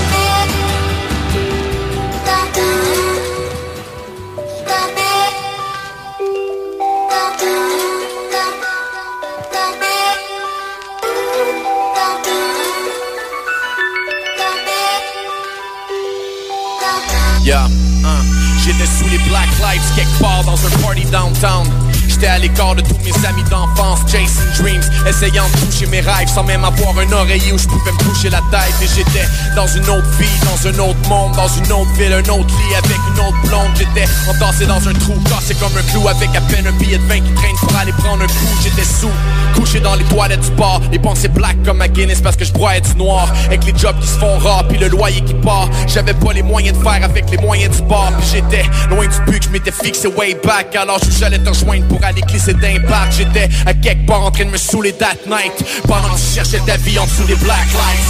Yeah, j'étais sous les black lights quelque part dans un party downtown. J'étais à l'écart de tous mes amis d'enfance, chasing dreams, essayant de toucher mes rêves sans même avoir un oreiller où je pouvais me toucher la tête. Et j'étais dans une autre vie, dans un autre monde, dans une autre ville, un autre lit avec une autre blonde. J'étais entassé dans un trou, cassé comme un clou avec à peine un billet de 20 qui traîne pour aller prendre un coup. J'étais sous, couché dans les toilettes du bar, les pensées black comme ma Guinness parce que je broyais du noir. Avec les jobs qui se font rares puis le loyer qui part, j'avais pas les moyens de faire avec les moyens du bar. Puis j'étais loin du but que je m'étais fixé way back. Alors j'allais te rejoindre pour aller glisser d'impact. J'étais à quelque part en train de me saouler that night pendant que je cherchais ta vie en dessous des black lights.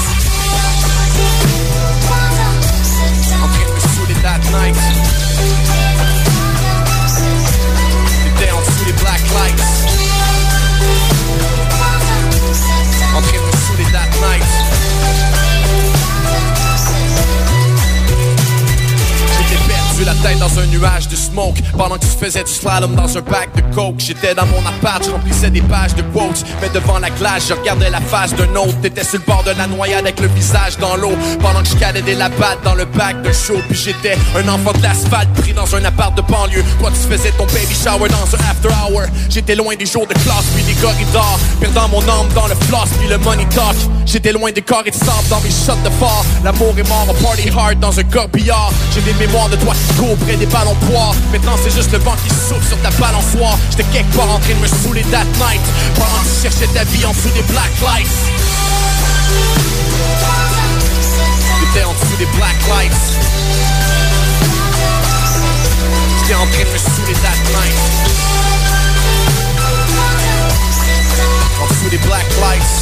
En train de me saouler that night. J'étais en dessous des black lights. En train de me saouler that night. J'étais perdu la tête dans un nuage de smoke pendant que tu faisais du slalom dans un bac de coke. J'étais dans mon appart, je remplissais des pages de quotes, mais devant la glace, je regardais la face d'un autre. T'étais sur le bord de la noyade avec le visage dans l'eau pendant que je calais des labattes dans le bac d'un show. Puis j'étais un enfant de l'asphalte pris dans un appart de banlieue. Toi tu faisais ton baby shower dans un after hour. J'étais loin des jours de classe puis des corridors, perdant mon âme dans le floss puis le money talk. J'étais loin des carrés de sable dans mes shots de phare. L'amour est mort, on party hard dans un corbillard. J'ai des mémoires de toi qui courent près des ballons de poire. Maintenant c'est juste le vent qui souffle sur ta balançoire. J'étais quelque part en train de me saouler that night pendant que tu cherchais ta vie en dessous des black lights. J'étais en dessous des black lights. J'étais en train de me saouler that night en dessous des black lights.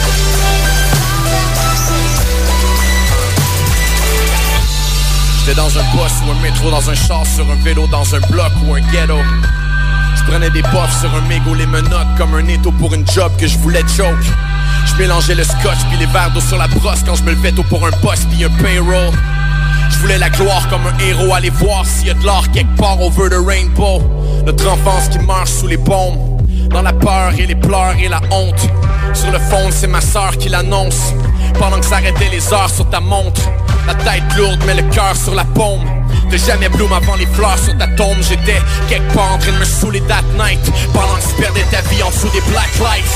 J'étais dans un bus ou un métro, dans un char, sur un vélo, dans un bloc ou un ghetto. Je prenais des puffs sur un mégot, les menottes comme un étau pour une job que je voulais choke. Je mélangeais le scotch puis les verres d'eau sur la brosse quand je me levais tôt pour un poste puis un payroll. Je voulais la gloire comme un héros, aller voir s'il y a de l'or quelque part over the rainbow. Notre enfance qui marche sous les bombes, dans la peur et les pleurs et la honte. Sur le phone c'est ma sœur qui l'annonce, pendant que s'arrêtaient les heures sur ta montre. La tête lourde mais le cœur sur la paume. De jamais bloom avant les fleurs sur ta tombe. J'étais quelque part en train de me saouler that night pendant que tu perdais ta vie en dessous des black lights.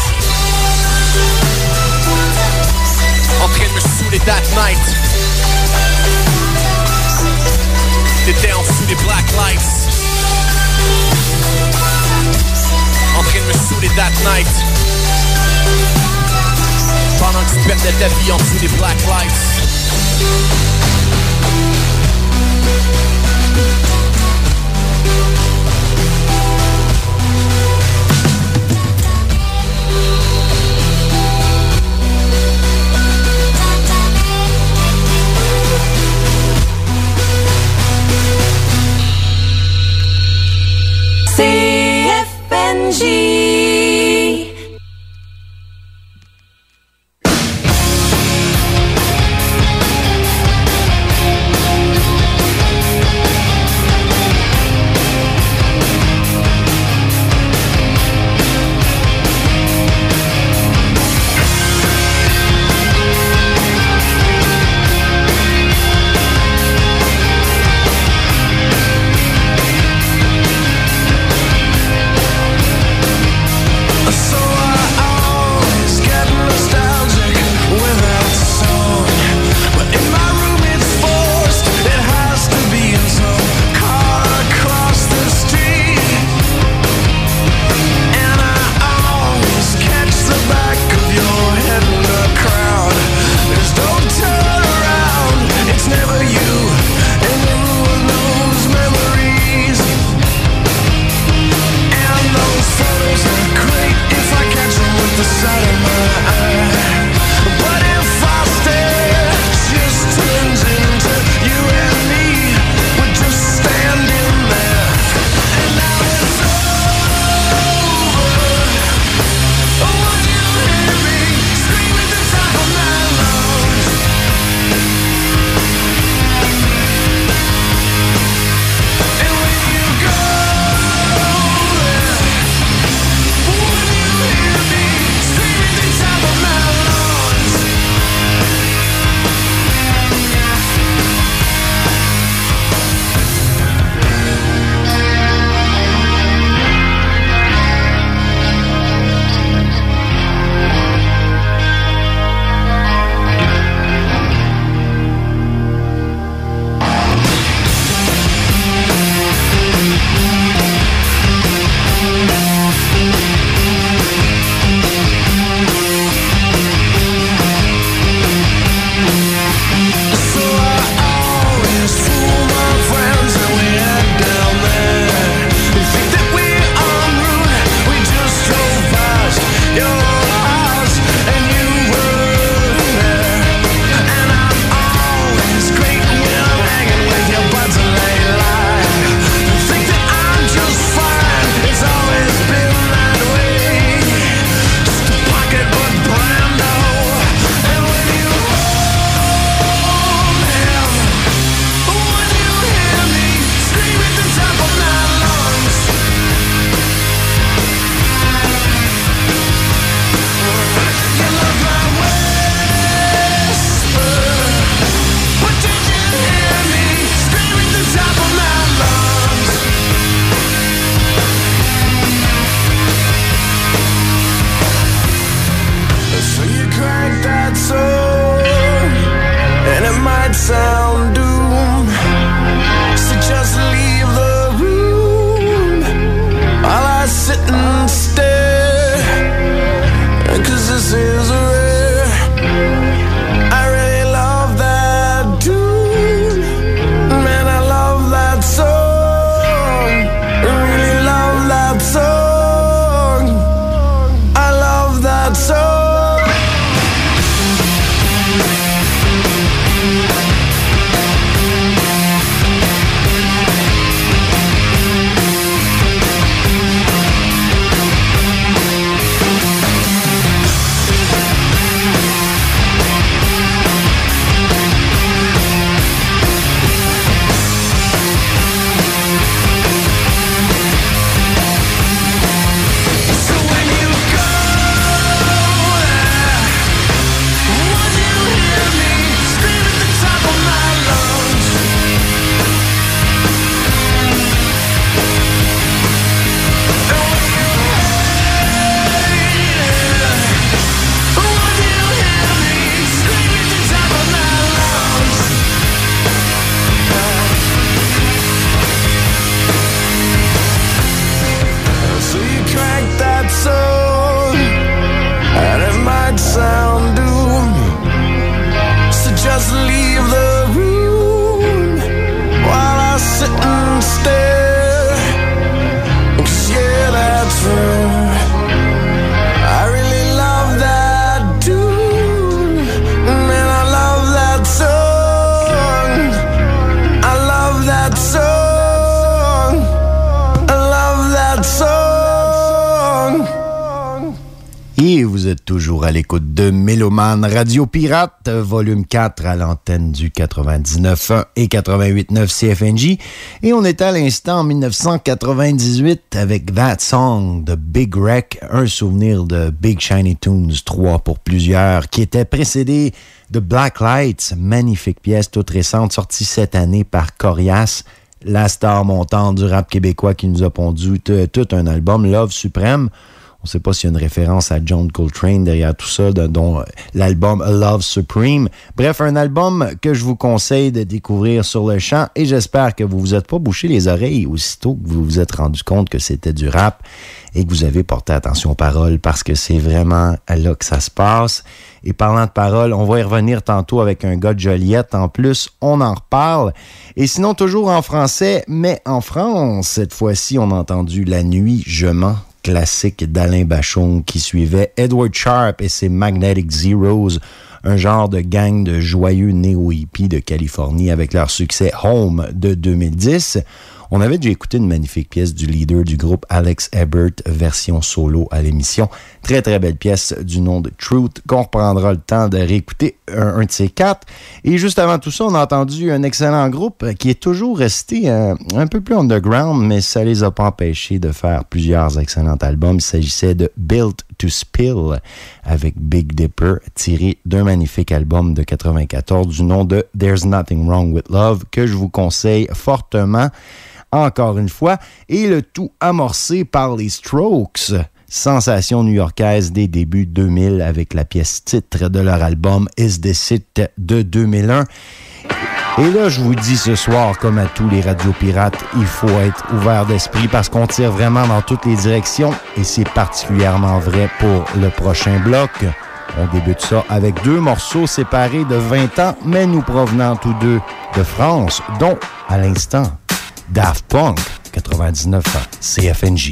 En train de me saouler that night. T'étais en dessous des black lights. En train de me saouler that night pendant que tu perdais ta vie en dessous des black lights. CFNJ. êtes toujours à l'écoute de Méloman Radio Pirate, volume 4 à l'antenne du 99.1 et 88.9 CFNJ. Et on était à l'instant en 1998 avec That Song de Big Wreck, un souvenir de Big Shiny Tunes 3 pour plusieurs, qui était précédé de Black Lights, magnifique pièce toute récente, sortie cette année par Corias, la star montante du rap québécois qui nous a pondu tout un album, Love Suprême. On ne sait pas s'il y a une référence à John Coltrane derrière tout ça, dont l'album Love Supreme. Bref, un album que je vous conseille de découvrir sur le champ et j'espère que vous ne vous êtes pas bouché les oreilles aussitôt que vous vous êtes rendu compte que c'était du rap et que vous avez porté attention aux paroles parce que c'est vraiment là que ça se passe. Et parlant de paroles, on va y revenir tantôt avec un gars de Joliette. En plus, on en reparle. Et sinon, toujours en français, mais en France, cette fois-ci, on a entendu La Nuit, je mens, classique d'Alain Bachung qui suivait Edward Sharpe et ses Magnetic Zeros, un genre de gang de joyeux néo-hippies de Californie avec leur succès Home de 2010. On avait déjà écouté une magnifique pièce du leader du groupe Alex Ebert, version solo à l'émission. Très, très belle pièce du nom de Truth qu'on reprendra le temps de réécouter un de ces quatre. Et juste avant tout ça, on a entendu un excellent groupe qui est toujours resté un peu plus underground, mais ça les a pas empêchés de faire plusieurs excellents albums. Il s'agissait de Built to Spill avec Big Dipper, tiré d'un magnifique album de 94 du nom de There's Nothing Wrong with Love, que je vous conseille fortement. Encore une fois, et le tout amorcé par les Strokes, sensation new-yorkaise des débuts 2000 avec la pièce titre de leur album Is This It de 2001. Et là, je vous dis ce soir, comme à tous les radios pirates, il faut être ouvert d'esprit parce qu'on tire vraiment dans toutes les directions et c'est particulièrement vrai pour le prochain bloc. On débute ça avec deux morceaux séparés de 20 ans, mais nous provenant tous deux de France, dont, à l'instant, Daft Punk, 99 ans, CFNJ.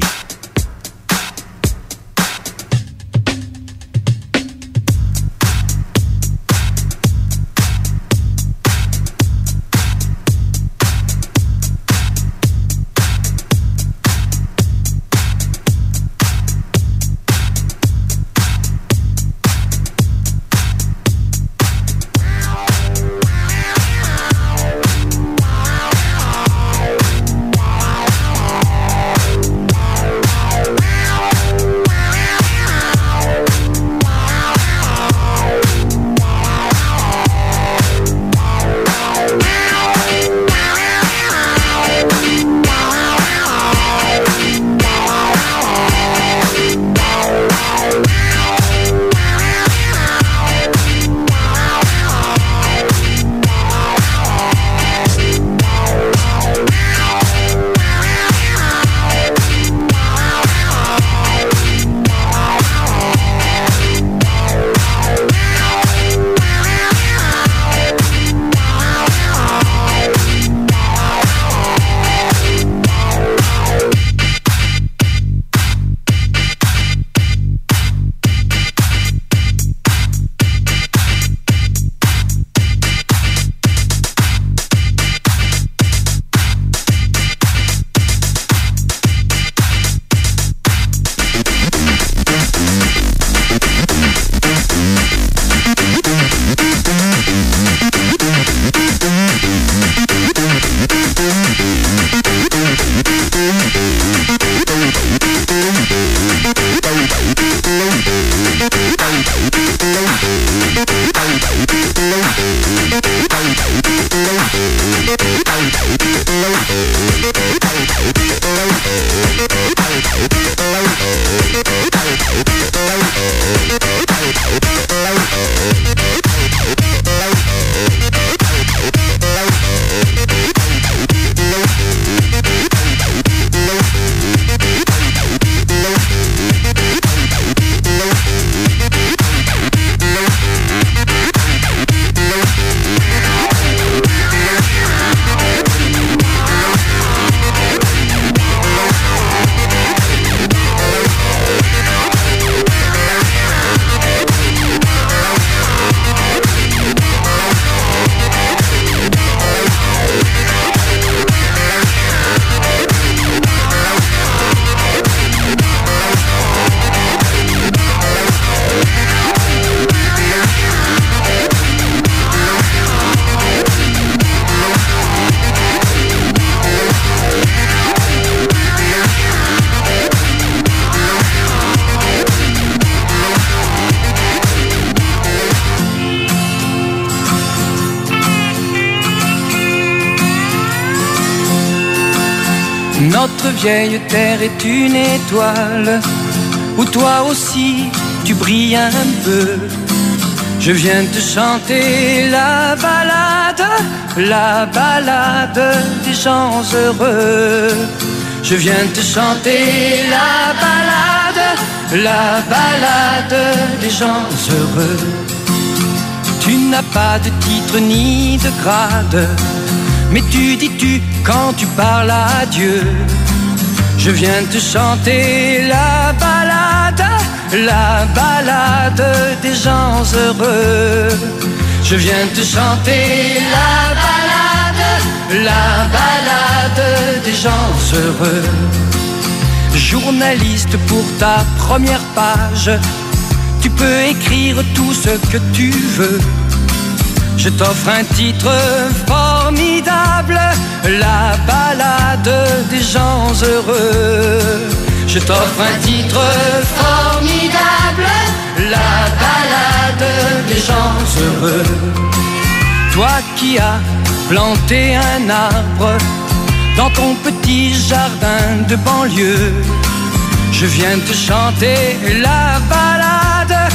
Notre vieille terre est une étoile où toi aussi tu brilles un peu. Je viens te chanter la balade des gens heureux. Je viens te chanter la balade des gens heureux. Tu n'as pas de titre ni de grade, mais tu dis tu quand tu parles à Dieu. Je viens te chanter la balade des gens heureux. Je viens te chanter la balade des gens heureux. Journaliste pour ta première page, tu peux écrire tout ce que tu veux. Je t'offre un titre formidable, la balade des gens heureux. Je t'offre un titre formidable, la balade des gens heureux. Toi qui as planté un arbre dans ton petit jardin de banlieue, je viens te chanter la balade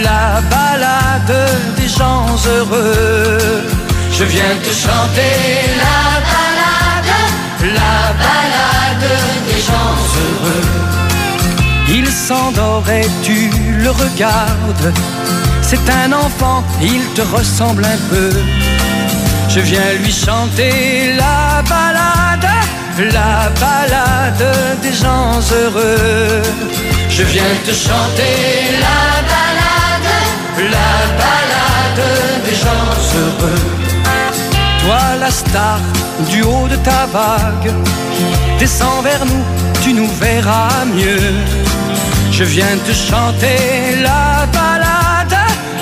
des gens heureux. Je viens te chanter la balade des gens heureux. Il s'endort et tu le regardes. C'est un enfant, il te ressemble un peu. Je viens lui chanter la balade des gens heureux. Je viens te chanter la balade des gens heureux. Toi la star du haut de ta vague, descends vers nous, tu nous verras mieux. Je viens te chanter la balade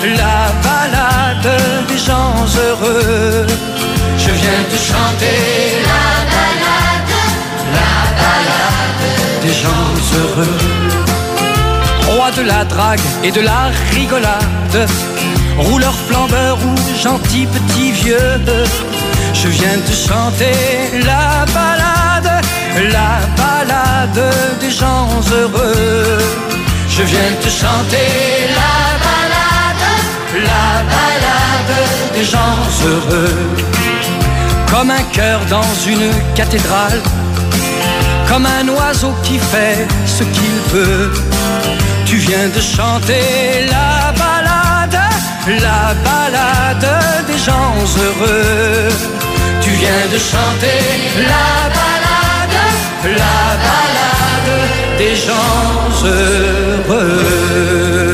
des gens heureux. Je viens te chanter la balade des gens heureux. Roi de la drague et de la rigolade, rouleur flambeur ou gentil petit vieux, je viens te chanter la balade des gens heureux. Je viens te chanter la balade des gens heureux. Comme un cœur dans une cathédrale, comme un oiseau qui fait ce qu'il veut, tu viens de chanter la balade des gens heureux. Tu viens de chanter la balade des gens heureux.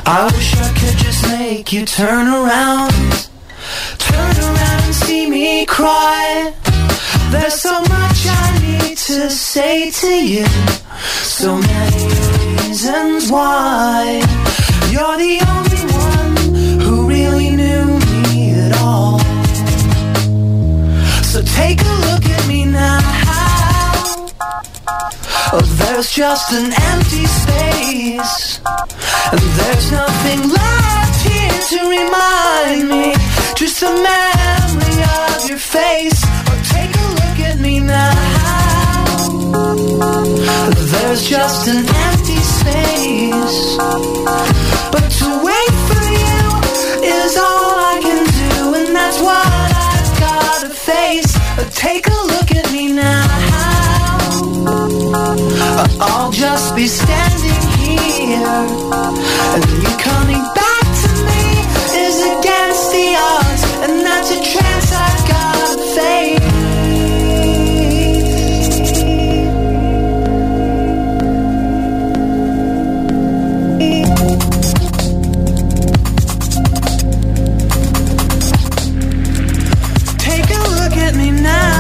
I wish I could just make you turn around and see me cry. There's so much I need to say to you, so many reasons why. You're the only one who really knew me at all. So take a look at me now. Oh, there's just an empty space, and there's nothing left here to remind me, just a memory of your face. Oh, take a look at me now. There's just an empty space, but to wait for you is all I can do, and that's what I've gotta face. Take a look at me now. I'll just be standing here, and you coming back to me is against the odds, and that's a chance I've gotta face. Take a look at me now.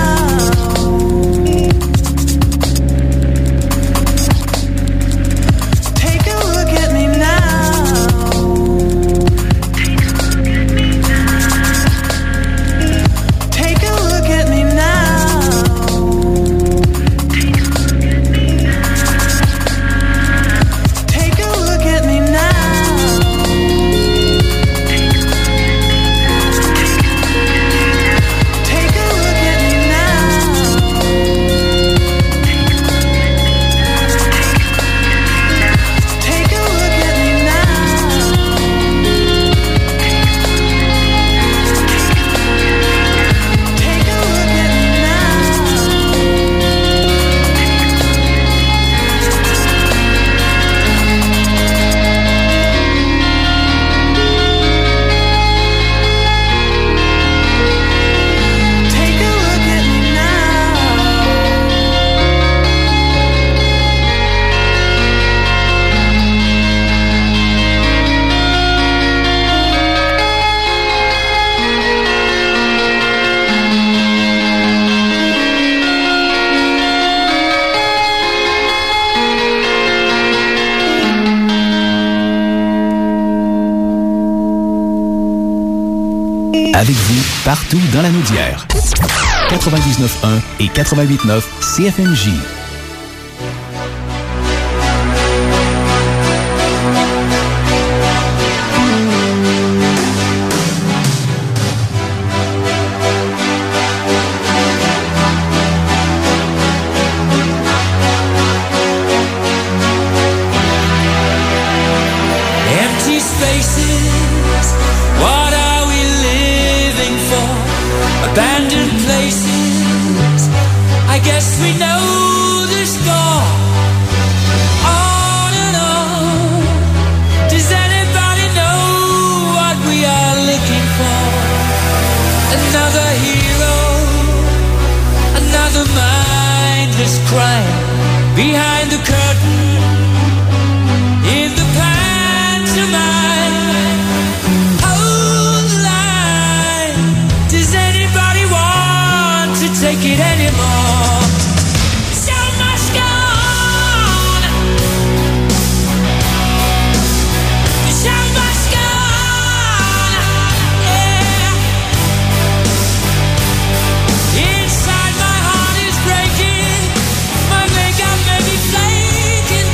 Avec vous, partout dans la Naudière. 99.1 et 88.9 CFMJ. Empty spaces, what are we living for? Abandoned places, I guess we know the score. On and on, does anybody know what we are looking for? Another hero, another mindless crime behind the curtain. In the pantomime, hold the line. Does anybody want to take it anymore? So much gone. So much gone. Yeah. Inside my heart is breaking. My makeup may be flaking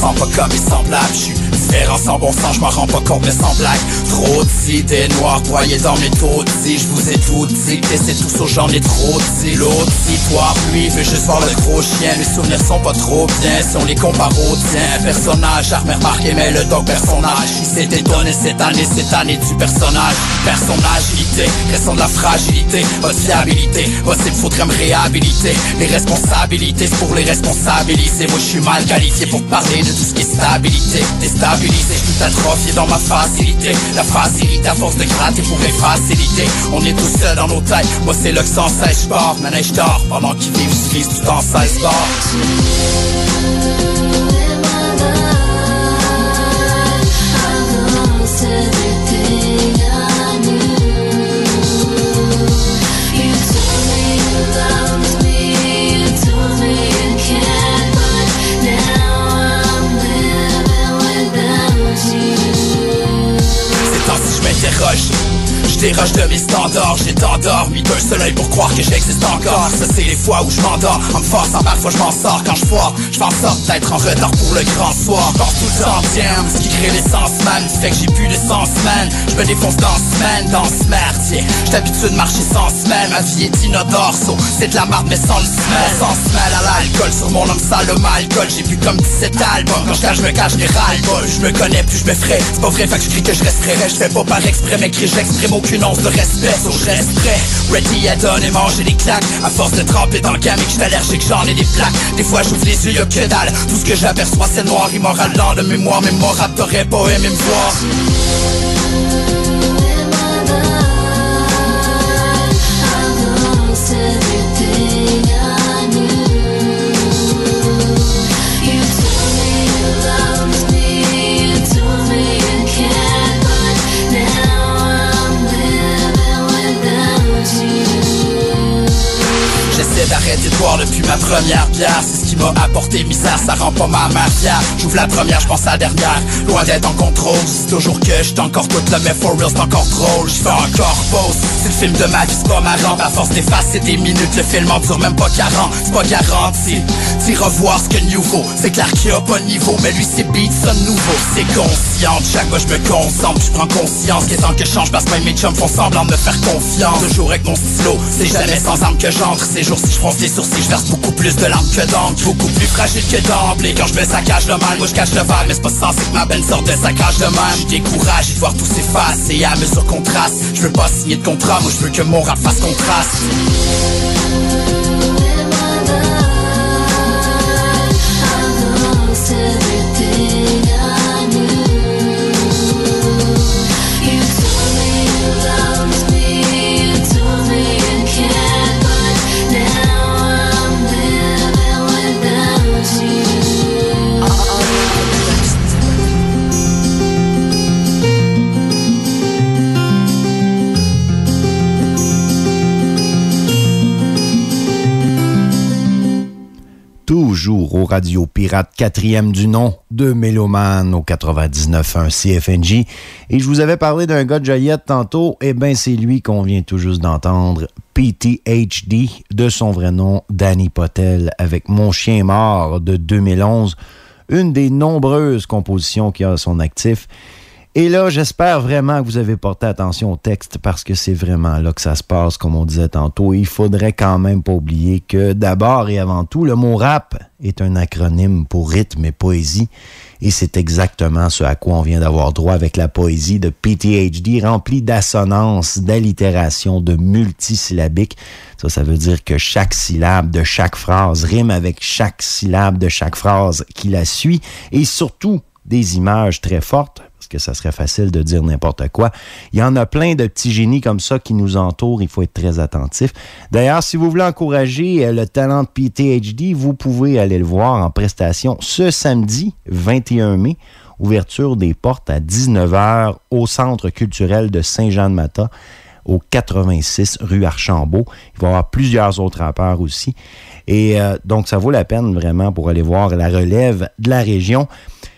sens pas comme mes semblables. Je suis différent sans bon sens, je m'en rends pas compte mais sans blague. Trop d'idées noires broyées dans mes taudis. Je vous ai tout dit, c'est tout sauf j'en ai trop dit. L'autre toi, lui veut juste voir le gros chien. Mes souvenirs sont pas trop bien si on les compare aux tiens. Personnage, jamais remarqué mais le dog personnage. Il s'est étonné cette année du personnage. Personnagité, raison de la fragilité. Votre fiabilité, possible faudrait me réhabiliter. Les responsabilités, c'est pour les responsabiliser. Moi je suis mal qualifié pour parler de tout ce qui est stabilité. Déstabilisé, je suis atrophié dans ma facilité. La facilité à force de gratter pourrait faciliter. On est tous seuls dans nos têtes. Moi c'est là que sans cesse je pars, maintenant je dors. Pendant qu'ils vivent, je glisse tout en 16 bars. Je déroge de mes standards, j'ai tant dormi d'un seul œil pour croire que j'existe encore. Ça c'est les fois où je m'endors, en me forçant parfois je m'en sors. Quand je foire, je fais en sorte d'être en retard pour le grand soir. Pense tout le centième, ce qui crée l'essence man, fait que j'ai plus d'essence man. Je me défonce dans semaine, dans ce merdier. J'suis habitué de marcher sans semelle, ma vie est inodore, so c'est de la marde mais sans le smell. Sans smell à l'alcool, sur mon homme sale le alcool. J'ai vu comme 17 albums, quand je me cache les ras-le-bol. Je me connais plus je me ferais, c'est pas vrai fait que je crie que je resterai. Je fais pas par exprès mais que j'exprime aucune once de respect. So je reste prêt, ready à donner, manger des claques. À force de tremper dans le camion, j'suis allergique, j'en ai des plaques. Des fois j'ouvre les yeux, y'a que dalle. Tout ce que j'aperçois c'est noir, immoral dans de mémoire. Mais mon rap t'aurais pas aimé me voir. D'arrêter de boire depuis ma première bière. C'est ce qui m'a apporté misère, ça rend pas ma mère fière. J'ouvre la première, je pense à la dernière. Loin d'être en contrôle, c'est toujours que j'suis encore toute là. Mais for real c'est encore drôle, j'fais encore pause. C'est le film de ma vie, c'est pas marrant. À force d'effacer des minutes, le film en dure même pas 40. C'est pas garanti, t'y revoir ce que nouveau. C'est clair qu'il y a pas de niveau, mais lui c'est beat, ça nouveau. C'est conscient, chaque fois je me concentre, je prends conscience qu'il est temps que je change. Parce que même mes chums font semblant de me faire confiance. Toujours avec mon stylo, c'est jamais sans arme que j'entre. Ces jours-ci je fronce les sourcils, je verse beaucoup plus de larmes que d'encre. Beaucoup plus fragile que d'emblée. Quand je me saccage le mal, moi je cache le val. Mais c'est pas censé que ma peine sorte de saccage de même. J'ai découragé de voir tout s'effacer. Et à mesure qu'on trace, je veux pas signer de contrat. Moi je veux que mon rap fasse contraste. Toujours au Radio Pirate 4e du nom de Méloman au 99.1 CFNJ. Et je vous avais parlé d'un gars de Joliette tantôt. Eh bien, c'est lui qu'on vient tout juste d'entendre. PTHD, de son vrai nom, Danny Potel, avec Mon chien mort de 2011. Une des nombreuses compositions qu'il a à son actif. Et là, j'espère vraiment que vous avez porté attention au texte parce que c'est vraiment là que ça se passe, comme on disait tantôt. Il faudrait quand même pas oublier que d'abord et avant tout, le mot rap est un acronyme pour rythme et poésie. Et c'est exactement ce à quoi on vient d'avoir droit avec la poésie de PTHD, remplie d'assonances, d'allitérations, de multisyllabiques. Ça veut dire que chaque syllabe de chaque phrase rime avec chaque syllabe de chaque phrase qui la suit. Et surtout, des images très fortes, parce que ça serait facile de dire n'importe quoi. Il y en a plein de petits génies comme ça qui nous entourent. Il faut être très attentif. D'ailleurs, si vous voulez encourager le talent de PTHD, vous pouvez aller le voir en prestation ce samedi 21 mai. Ouverture des portes à 19h au Centre culturel de Saint-Jean-de-Mata, au 86 rue Archambault. Il va y avoir plusieurs autres rappeurs aussi. Et donc, ça vaut la peine vraiment pour aller voir la relève de la région.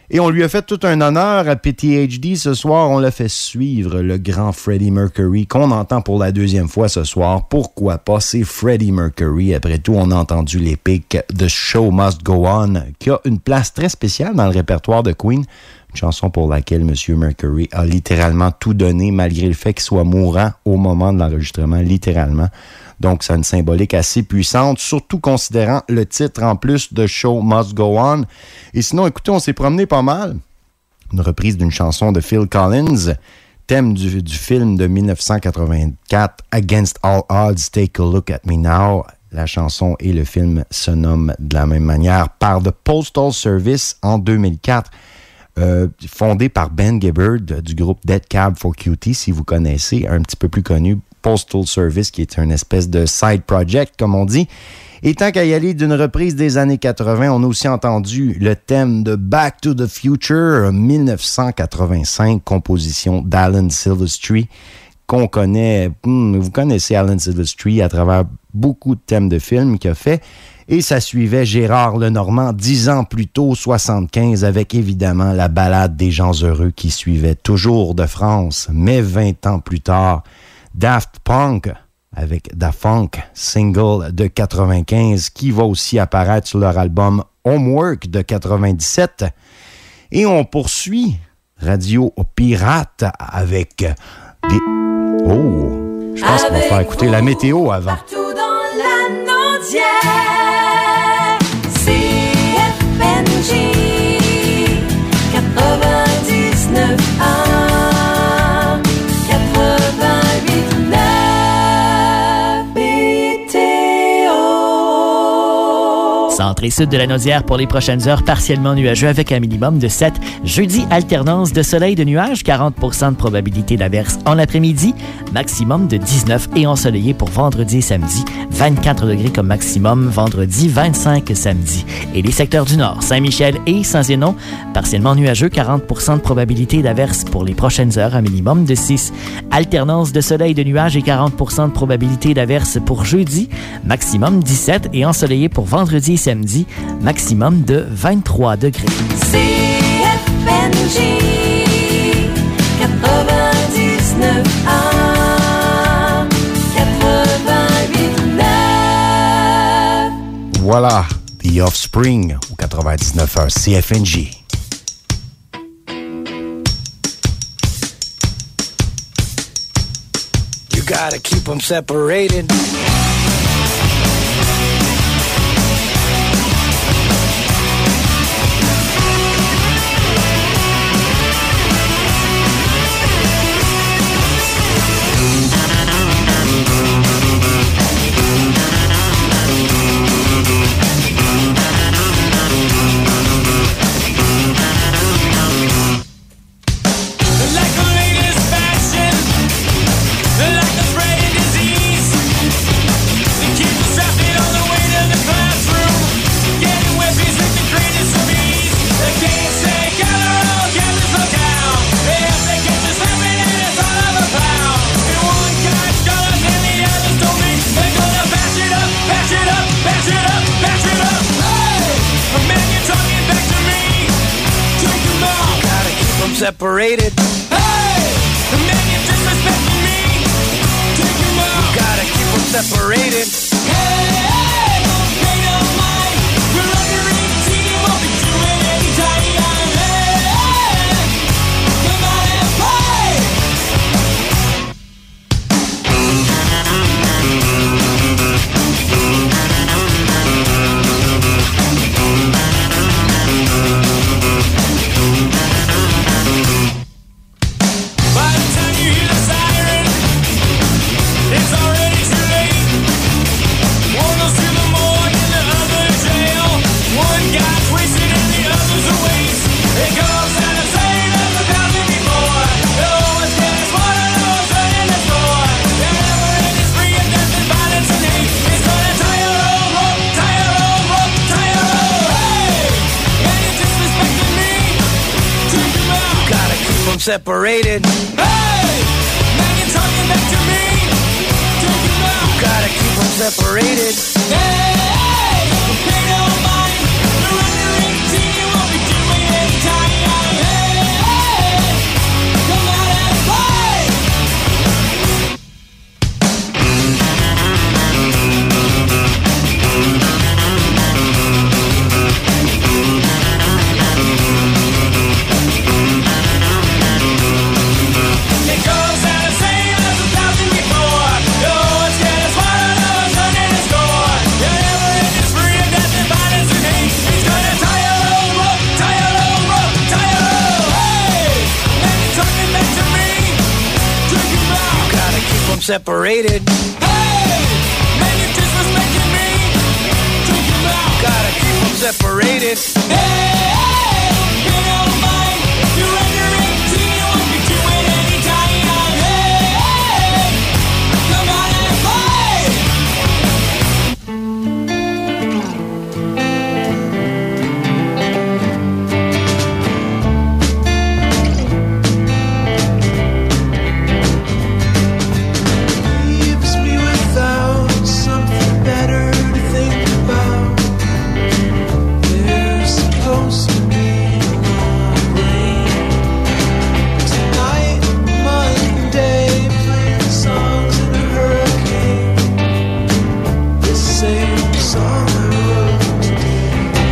Et on lui a fait tout un honneur à PTHD ce soir. On l'a fait suivre le grand Freddie Mercury qu'on entend pour la deuxième fois ce soir. Pourquoi pas? C'est Freddie Mercury. Après tout, on a entendu l'épique The Show Must Go On qui a une place très spéciale dans le répertoire de Queen. Une chanson pour laquelle M. Mercury a littéralement tout donné malgré le fait qu'il soit mourant au moment de l'enregistrement, littéralement. Donc, ça a une symbolique assez puissante, surtout considérant le titre en plus de Show Must Go On. Et sinon, écoutez, on s'est promené pas mal. Une reprise d'une chanson de Phil Collins, thème du film de 1984, Against All Odds, Take a Look at Me Now. La chanson et le film se nomment de la même manière par The Postal Service en 2004. Fondé par Ben Gibbard du groupe Dead Cab for Cutie, si vous connaissez, un petit peu plus connu, Postal Service, qui est une espèce de side project, comme on dit. Et tant qu'à y aller d'une reprise des années 80, on a aussi entendu le thème de Back to the Future, 1985, composition d'Alan Silvestri, qu'on connaît. Vous connaissez Alan Silvestri à travers beaucoup de thèmes de films qu'il a fait. Et ça suivait Gérard Lenormand 10 ans plus tôt, 75, avec évidemment la ballade des gens heureux qui suivait toujours de France, mais 20 ans plus tard, Daft Punk avec Da Funk, single de 95, qui va aussi apparaître sur leur album Homework de 97. Et on poursuit Radio Pirate avec des... Oh, je pense qu'on va faire écouter la météo avant. Partout dans la Naudière, CFNJ 99.1, 88.9 météo. Centre et sud de la Naudière pour les prochaines heures, partiellement nuageux avec un minimum de 7. Jeudi, alternance de soleil de nuages, 40% de probabilité d'averse en après-midi, maximum de 19 et ensoleillé pour vendredi et samedi, 24 degrés comme maximum, vendredi, 25 samedi. Et les secteurs du nord, Saint-Michel et Saint-Zénon, partiellement nuageux, 40% de probabilité d'averse pour les prochaines heures, un minimum de 6. Alternance de soleil de nuages et 40% de probabilité d'averse pour jeudi, maximum 17 et ensoleillé pour vendredi et samedi, maximum de 23 degrés. CFNJ 99.1, 88.9. Voilà, The Offspring au 99.1 CFNJ. You gotta keep them separated. Separated. Hey! The man you disrespecting me. Take him out. You gotta keep them separated. Hey! Don't pay no mind. We're under 18. Won't be doing any time. Hey! Come on and play. Separated. Hey! Man, you're talking back to me. Take him out. You gotta keep them separated. Hey! Don't pay no mind. We're under 18. You won't be doing any time. separated. Hey, man, you just was making me drink him out. Gotta keep them separated. Hey, you don't mind. You're rendering to me what you do at any time. Hey, come on and play. Leaves me without something better to think about. There's supposed to be more rain tonight, Monday, playing songs in a hurricane. The same song I wrote today.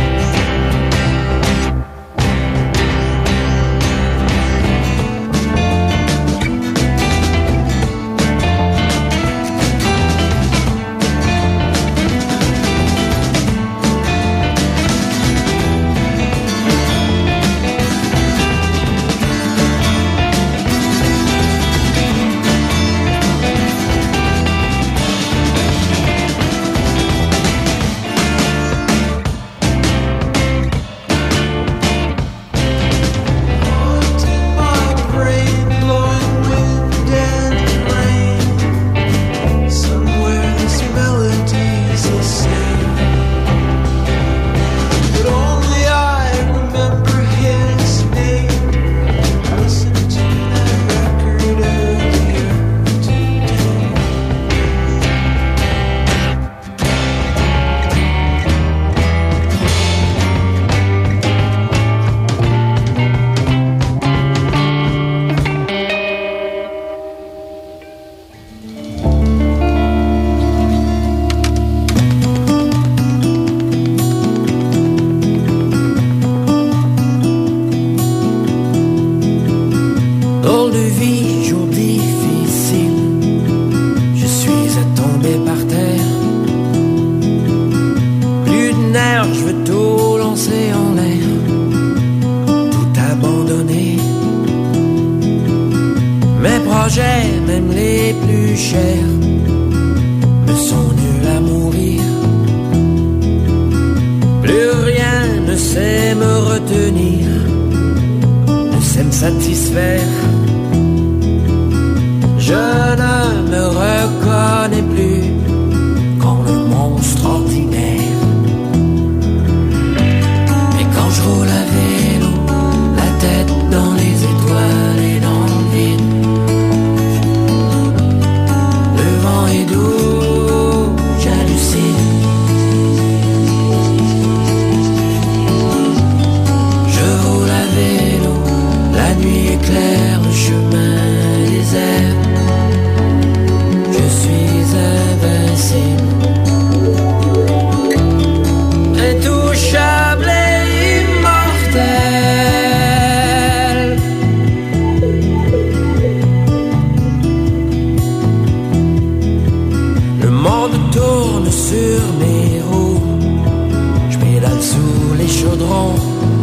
Haunting my brain, blowing wind and rain. Somewhere this melody's the same, but only I remember his name. Listen to that record earlier today. Drôle de vie, jour difficile. Je suis à tomber par terre. Plus de nerfs, je veux tout lancer en l'air. Tout abandonner. Mes projets, même les plus chers, me sont nuls à mourir. Plus rien ne sait me retenir, ne sait me satisfaire. Je ne me reconnais plus quand le monstre ordinaire. Et quand je roule à vélo, la tête dans les étoiles et dans le vide, le vent est doux, j'hallucine. Je roule à vélo, la nuit éclaire le chemin désert. Je suis invincible, intouchable et immortel. Le monde tourne sur mes roues, je pédale sous les chaudrons.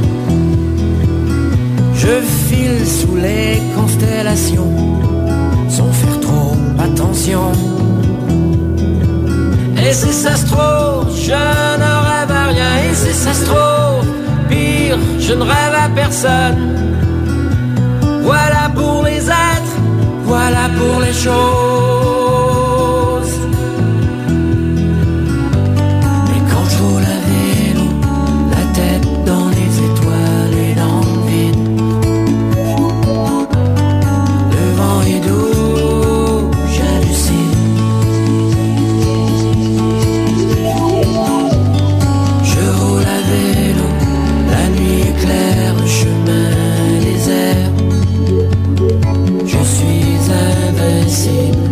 Je file sous les constellations, sans faire trop attention. Et si ça se trouve, je ne rêve à rien. Et si ça se trouve, pire, je ne rêve à personne. Voilà pour les êtres, voilà pour les choses. Mais quand je roule à vélo, la tête dans les étoiles et dans le vide, le vent est doux, j'hallucine. Je roule à vélo, la nuit éclaire le chemin désert. Je suis invincible,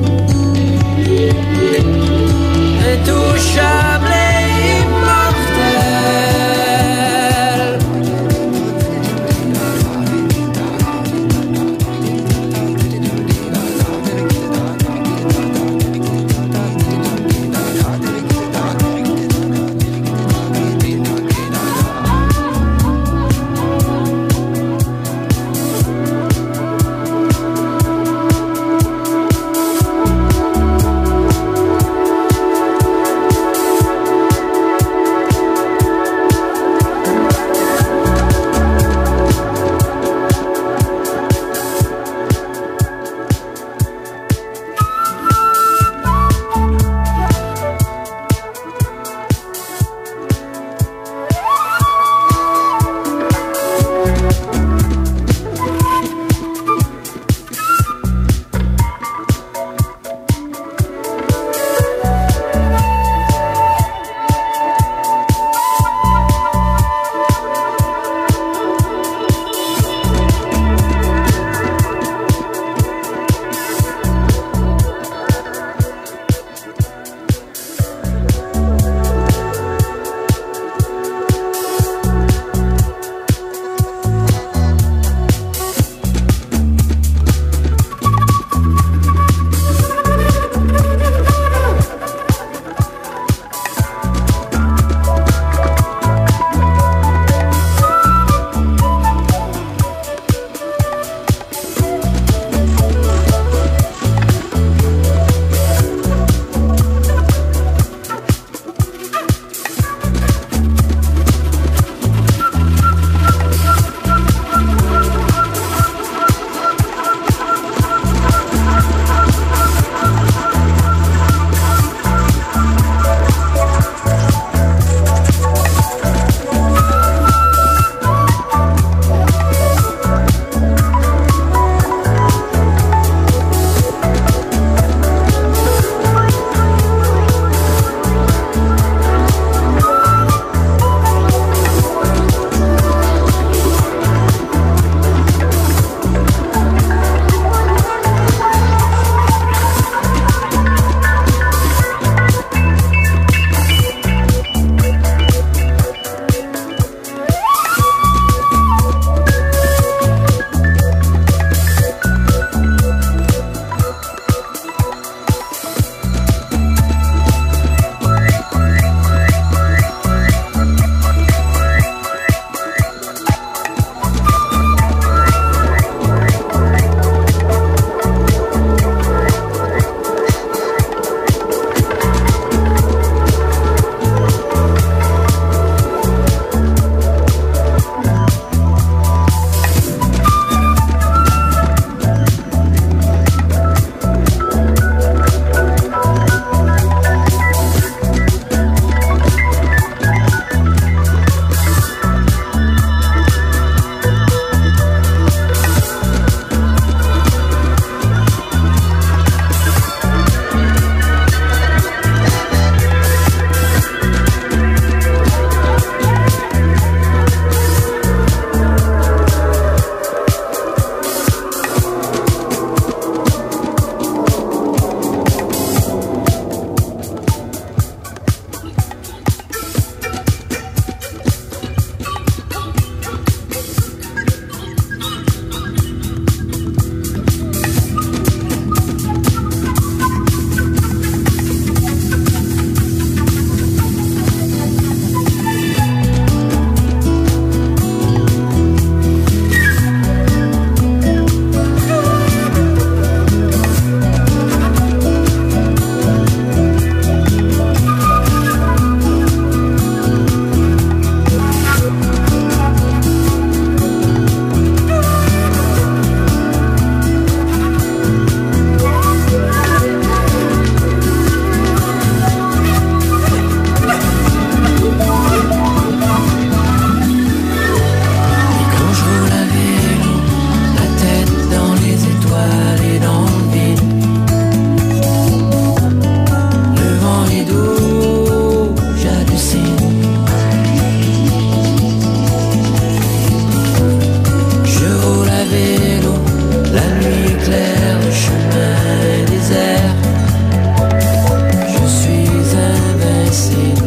clair, le chemin est désert. Je suis invincible,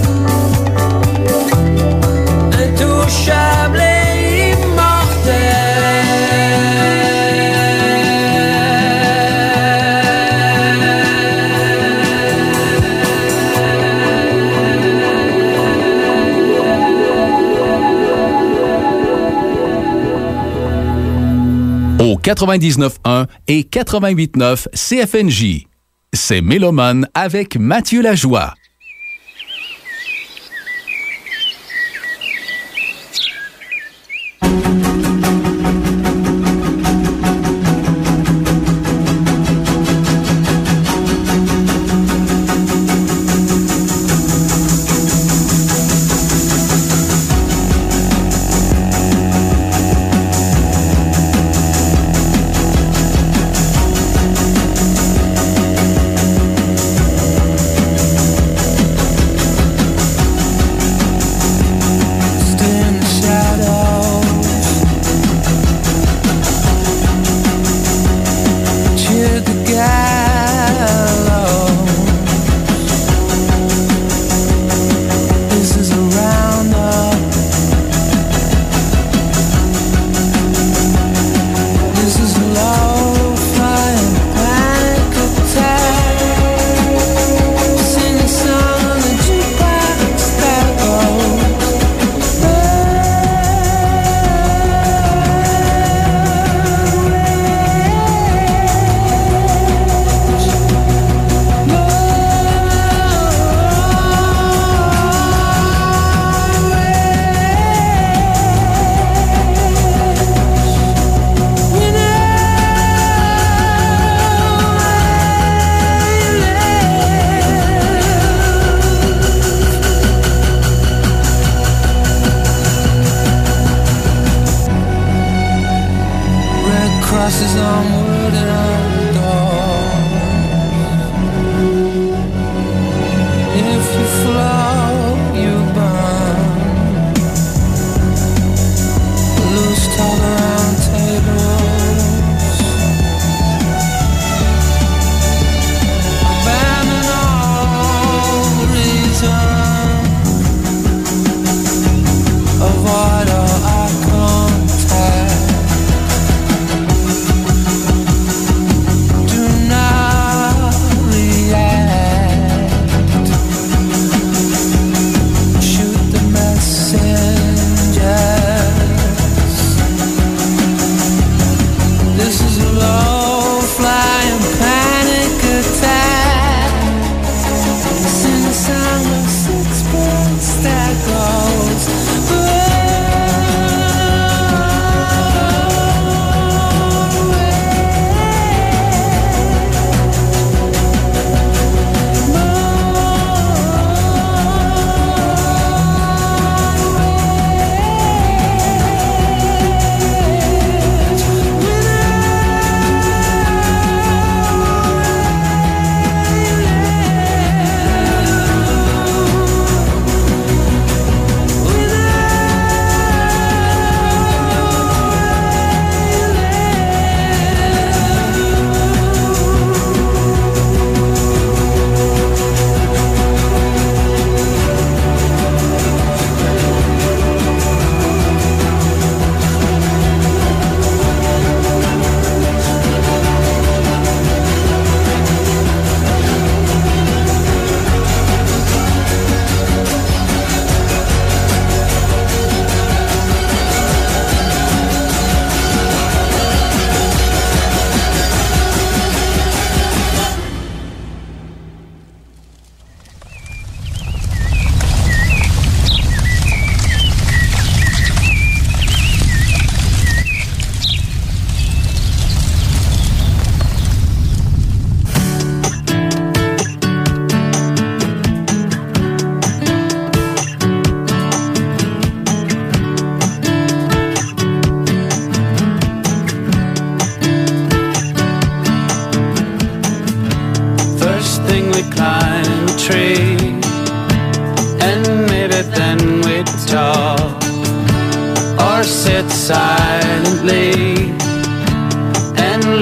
intouchable et immortel. Au 99.1 et 88.9 CFNJ. C'est Mélomane avec Mathieu Lajoie.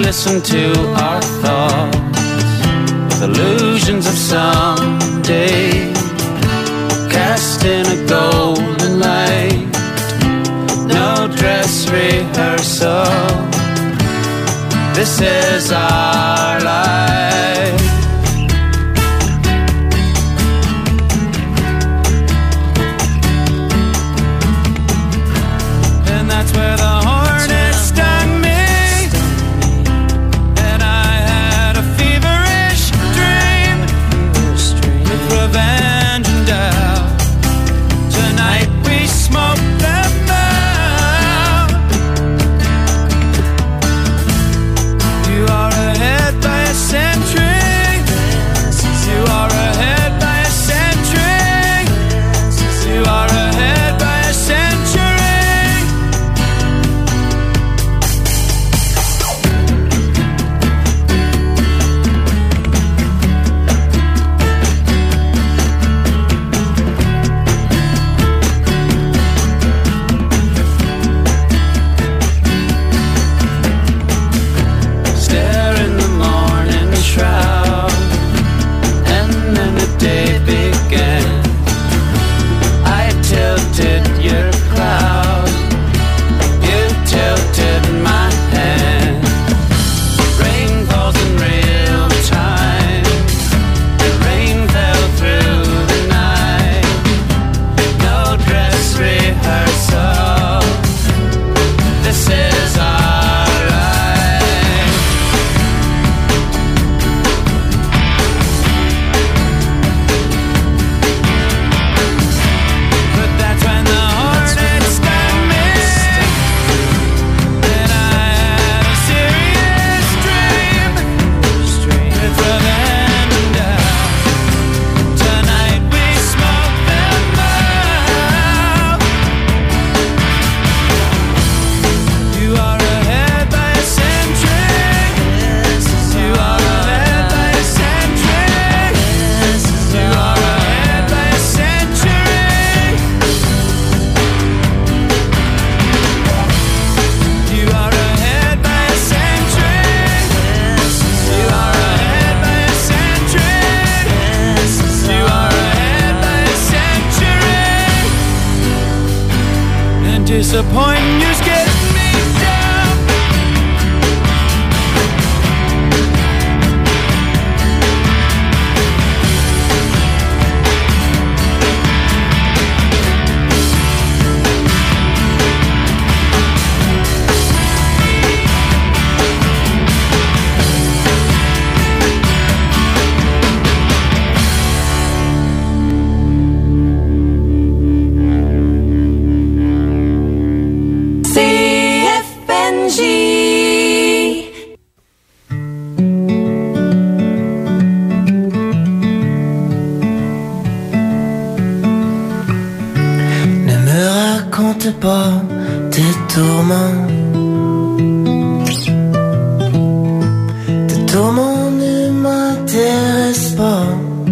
listen to our thoughts with illusions of someday, cast in a golden light. No dress rehearsal, this is our life. And that's where the hornet stung me, and I had a feverish dream with revenge and doubt. Tonight we smoke them out. You are ahead by a century. You are ahead by a century. You are ahead by a century. Stare in the morning shroud, and then the day began. I tilted your cloud, you tilted my hand. Rain falls in real time, the rain fell through the night. No dress rehearsal, this is our life. But that's when the hornet stung me, and I had a serious dream with revenge and doubt. Tonight we smoke them out. You are ahead by a century. You are ahead by a century. You are ahead by a century. You are ahead by a century. You are ahead by a century. You are ahead by a century. And disappointing you's getting me down. CFNG. Ne me raconte pas tes tourments. Tes tourments ne m'intéressent pas.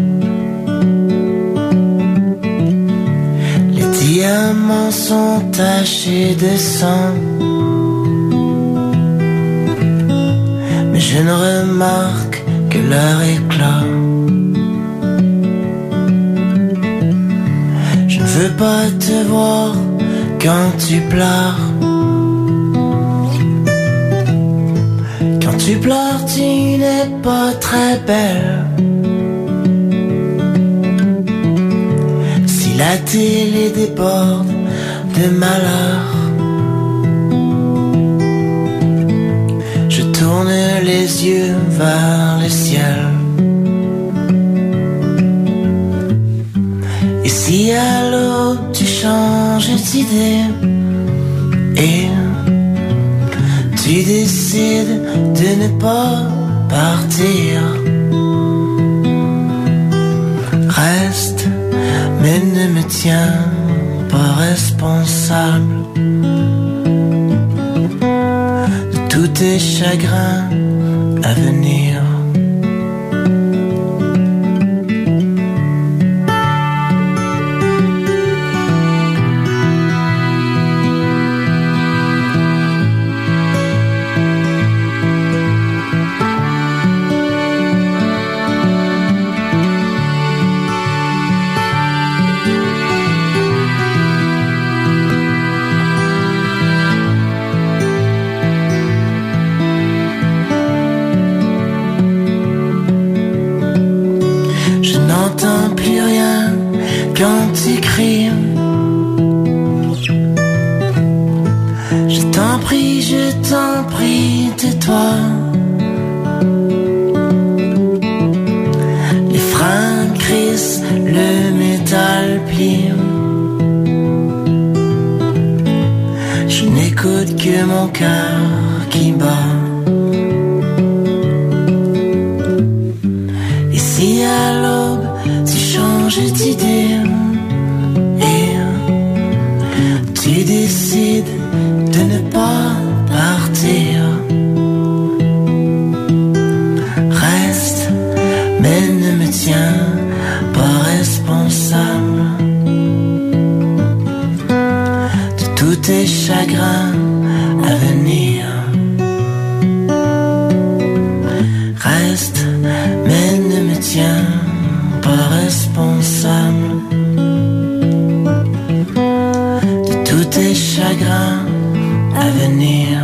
Les diamants sont tachés de sang, mais je ne remarque que leur éclat. Je ne veux pas te voir quand tu pleures. Quand tu pleures, tu n'es pas très belle. Si la télé déborde de malheur, je tourne les yeux vers le ciel. Et si à l'aube tu changes d'idée et tu décides de ne pas partir, reste, mais ne me tiens pas responsable de tous tes chagrins à venir. quand t'écris. Je t'en prie, tais-toi. Les freins crissent, le métal plie. Je n'écoute que mon cœur qui bat. Et si à l'aube tu changes d'idée et tu décides de ne pas partir, reste, mais ne me tiens pas responsable de tous tes chagrins à venir. Reste, mais ne me tiens pas responsable de tous tes chagrins à venir.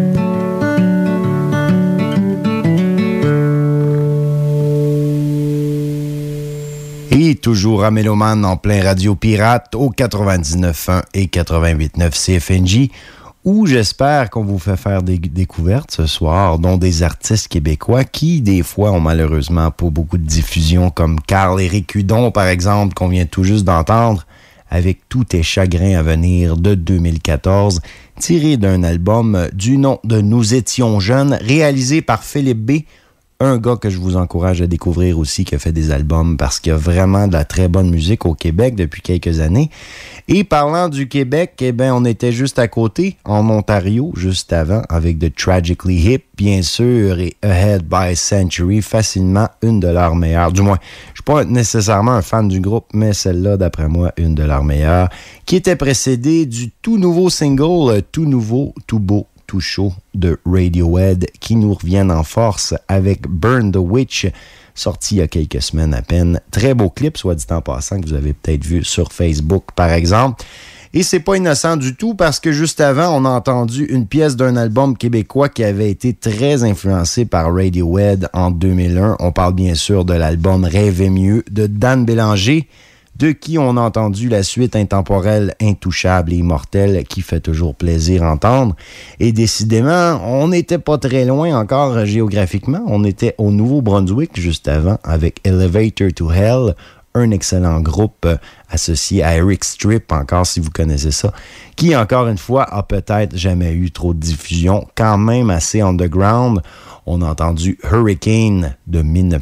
Et toujours à Méloman en plein Radio Pirate au 99.1 et 88.9 CFNJ, où j'espère qu'on vous fait faire des découvertes ce soir, dont des artistes québécois qui, des fois, ont malheureusement pas beaucoup de diffusion, comme Carl-Éric Hudon, par exemple, qu'on vient tout juste d'entendre, avec Tous tes chagrins à venir de 2014, tiré d'un album du nom de Nous étions jeunes, réalisé par Philippe B., un gars que je vous encourage à découvrir aussi, qui a fait des albums parce qu'il y a vraiment de la très bonne musique au Québec depuis quelques années. Et parlant du Québec, eh ben, on était juste à côté, en Ontario, juste avant, avec The Tragically Hip, bien sûr, et Ahead by Century, facilement une de leurs meilleures. Du moins, je suis pas nécessairement un fan du groupe, mais celle-là, d'après moi, une de leurs meilleures, qui était précédée du tout nouveau single, tout nouveau, tout beau, tout chaud de Radiohead, qui nous reviennent en force avec Burn the Witch, sorti il y a quelques semaines à peine. Très beau clip, soit dit en passant, que vous avez peut-être vu sur Facebook, par exemple. Et c'est pas innocent du tout, parce que juste avant, on a entendu une pièce d'un album québécois qui avait été très influencé par Radiohead en 2001. On parle bien sûr de l'album Rêver mieux de Dan Bélanger, de qui on a entendu la suite intemporelle, intouchable et immortelle, qui fait toujours plaisir à entendre. Et décidément, on n'était pas très loin encore géographiquement. On était au Nouveau-Brunswick juste avant, avec Elevator to Hell, un excellent groupe associé à Eric Stripp, encore si vous connaissez ça, qui encore une fois a peut-être jamais eu trop de diffusion, quand même assez underground. On a entendu Hurricane de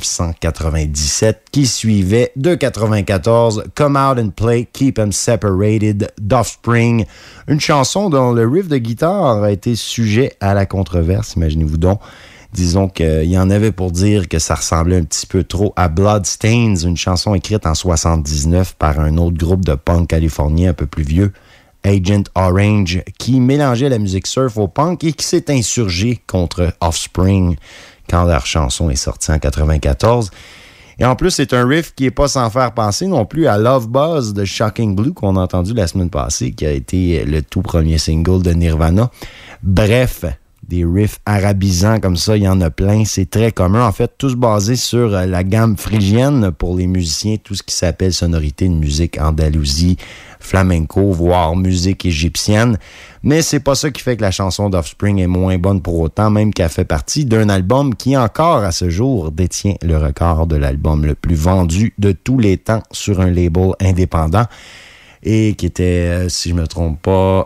1997 qui suivait de 94 Come Out and Play, Keep 'Em Separated d'Offspring, une chanson dont le riff de guitare a été sujet à la controverse, imaginez-vous donc. Disons qu'il y en avait pour dire que ça ressemblait un petit peu trop à Bloodstains, une chanson écrite en 79 par un autre groupe de punk californien un peu plus vieux, Agent Orange, qui mélangeait la musique surf au punk et qui s'est insurgé contre Offspring quand leur chanson est sortie en 94. Et en plus, c'est un riff qui n'est pas sans faire penser non plus à Love Buzz de Shocking Blue qu'on a entendu la semaine passée, qui a été le tout premier single de Nirvana. Bref, des riffs arabisants comme ça, il y en a plein. C'est très commun. En fait, tous basés sur la gamme phrygienne pour les musiciens, tout ce qui s'appelle sonorité de musique Andalousie, flamenco, voire musique égyptienne. Mais c'est pas ça qui fait que la chanson d'Offspring est moins bonne pour autant, même qu'elle fait partie d'un album qui encore à ce jour détient le record de l'album le plus vendu de tous les temps sur un label indépendant et qui était, si je me trompe pas,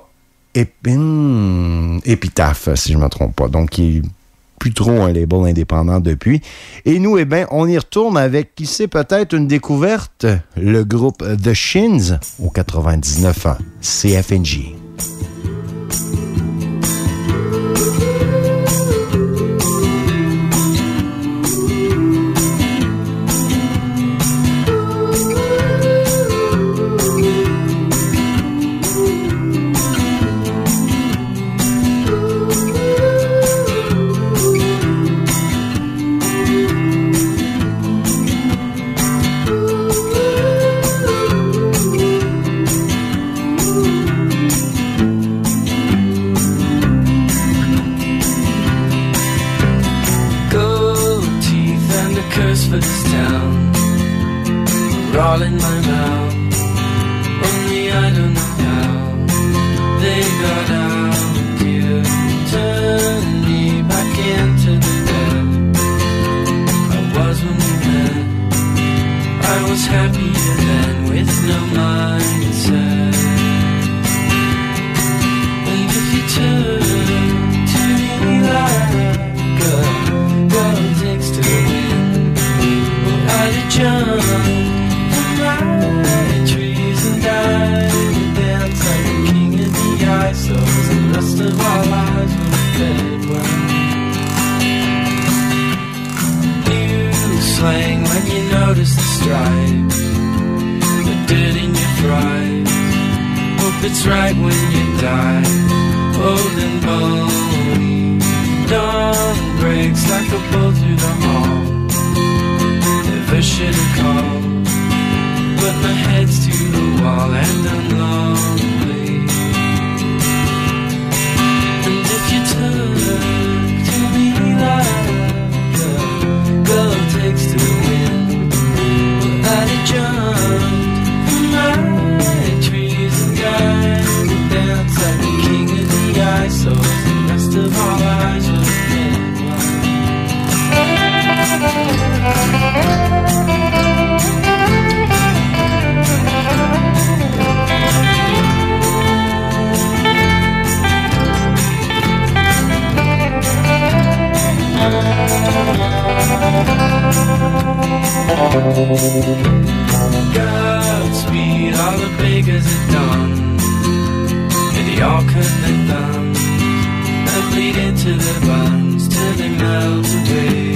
Épitaphe, si je ne me trompe pas. Donc, il n'est plus trop un label indépendant depuis. Et nous, eh bien, on y retourne avec, qui sait, peut-être une découverte, le groupe The Shins au 99 ans, CFNJ. For this town, we're all in my mouth. don't know how they got out. You turned me back into the bed I was when we met. I was happier then with no mindset. And if you turn to me like a girl takes to the wind, well, I'd have jumped from my trees and died and danced like a king in the ice. So the rest of our lives were fed well. You slang when you notice the stripes, the dirt in your fries. Hope it's right when you die, old and bony. Dawn breaks like a bolt through the hall. Never should have called, but my head's to the wall and I'm lonely. And if you talk to me like a girl takes to the wind, well, I'd have jumped from my trees and died and danced like the king of the ice. So the rest of our lives were dead. Godspeed, all the beggars are done, and they all cut their thumbs and bleed into their buns till they melt away.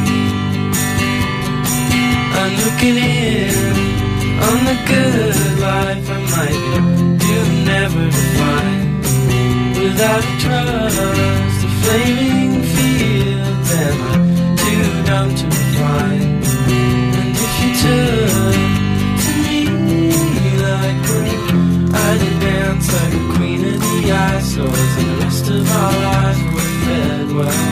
I'm looking in on the good life I might do never to find. Without trust, the flaming fields, and I'm too dumb to refine. And if you turn to me like I'd dance like a queen of the ice. So as the rest of our lives were fed well.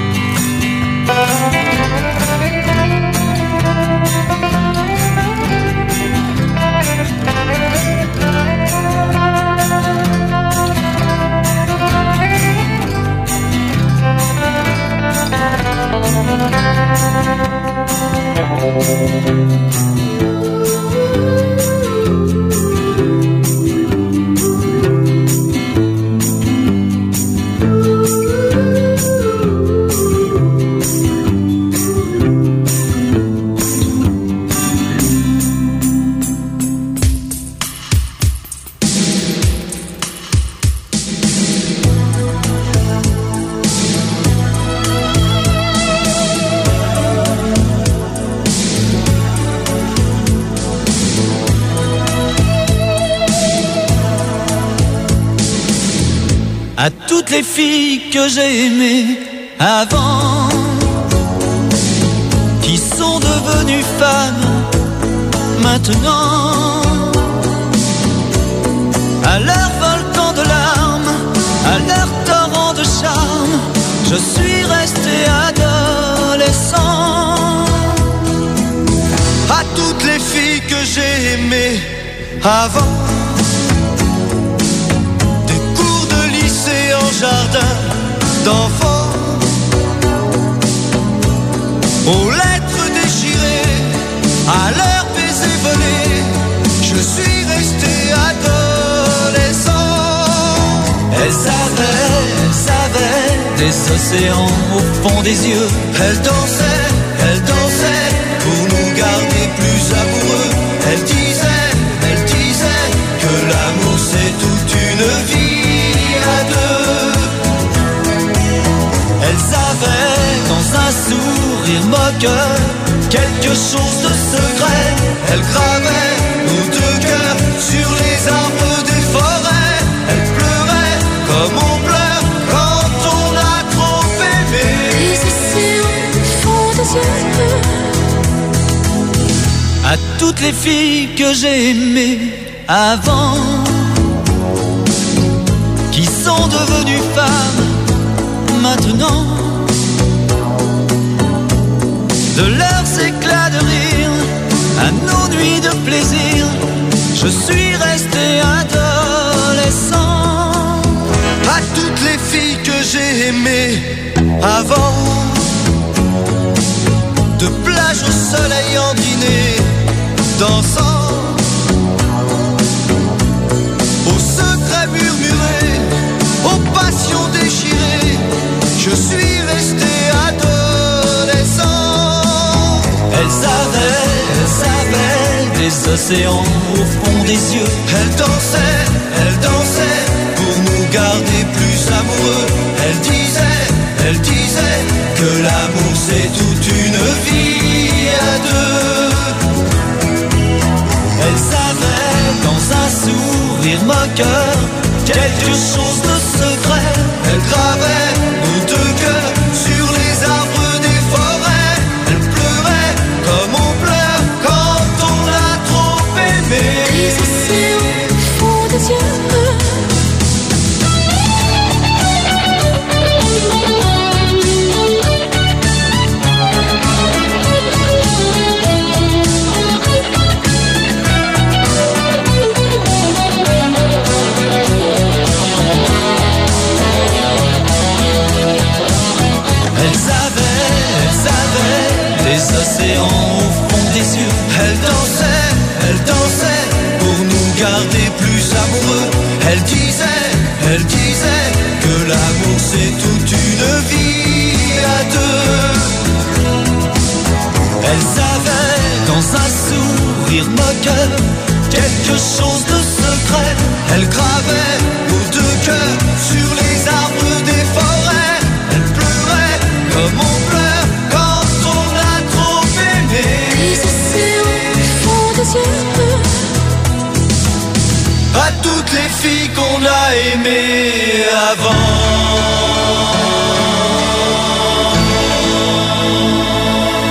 À toutes les filles que j'ai aimées avant, qui sont devenues femmes maintenant, à leur volcan de larmes, à leur torrent de charme, je suis resté adolescent. À toutes les filles que j'ai aimées avant, jardin d'enfants, aux lettres déchirées, à leurs baisers volés, je suis resté adolescent. Elles avaient des océans au fond des yeux. Elles dansaient pour nous garder plus amoureux. Elles disaient que l'amour c'est toute une vie à deux. Elles avaient dans un sourire moqueur quelque chose de secret. Elles gravaient nos deux cœurs sur les arbres des forêts. Elles pleuraient comme on pleure quand on a trop aimé. Les océans font des yeux. À toutes les filles que j'ai aimées avant, qui sont devenues femmes maintenant, de leurs éclats de rire à nos nuits de plaisir, je suis resté adolescent. aimé avant. De plage au soleil en dîner, dansant, aux secrets murmurés, aux passions déchirées, je suis resté adolescent. Elles avaient des océans au fond des yeux. Elles dansaient pour nous garder plus amoureux. Elles disaient que l'amour c'est toute une vie à deux. Elles avaient dans un sourire moqueur quelque chose de secret. Elles gravaient nos deux cœurs sur les arbres des forêts. Elles pleuraient comme on pleure quand on a trop aimé. Les océans au fond des yeux. Les océans au fond des yeux. Elles dansaient pour nous garder plus amoureux. Elles disaient que l'amour c'est toute une vie à deux. Elles avaient dans un sourire moqueur quelque chose de secret. Elles gravaient nos deux cœurs sur les arbres des forêts. Elles pleuraient comme on pleure quand on a trop aimé. Les océans au fond des yeux. À toutes les filles qu'on a aimées avant.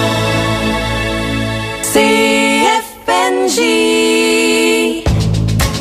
CFNJ.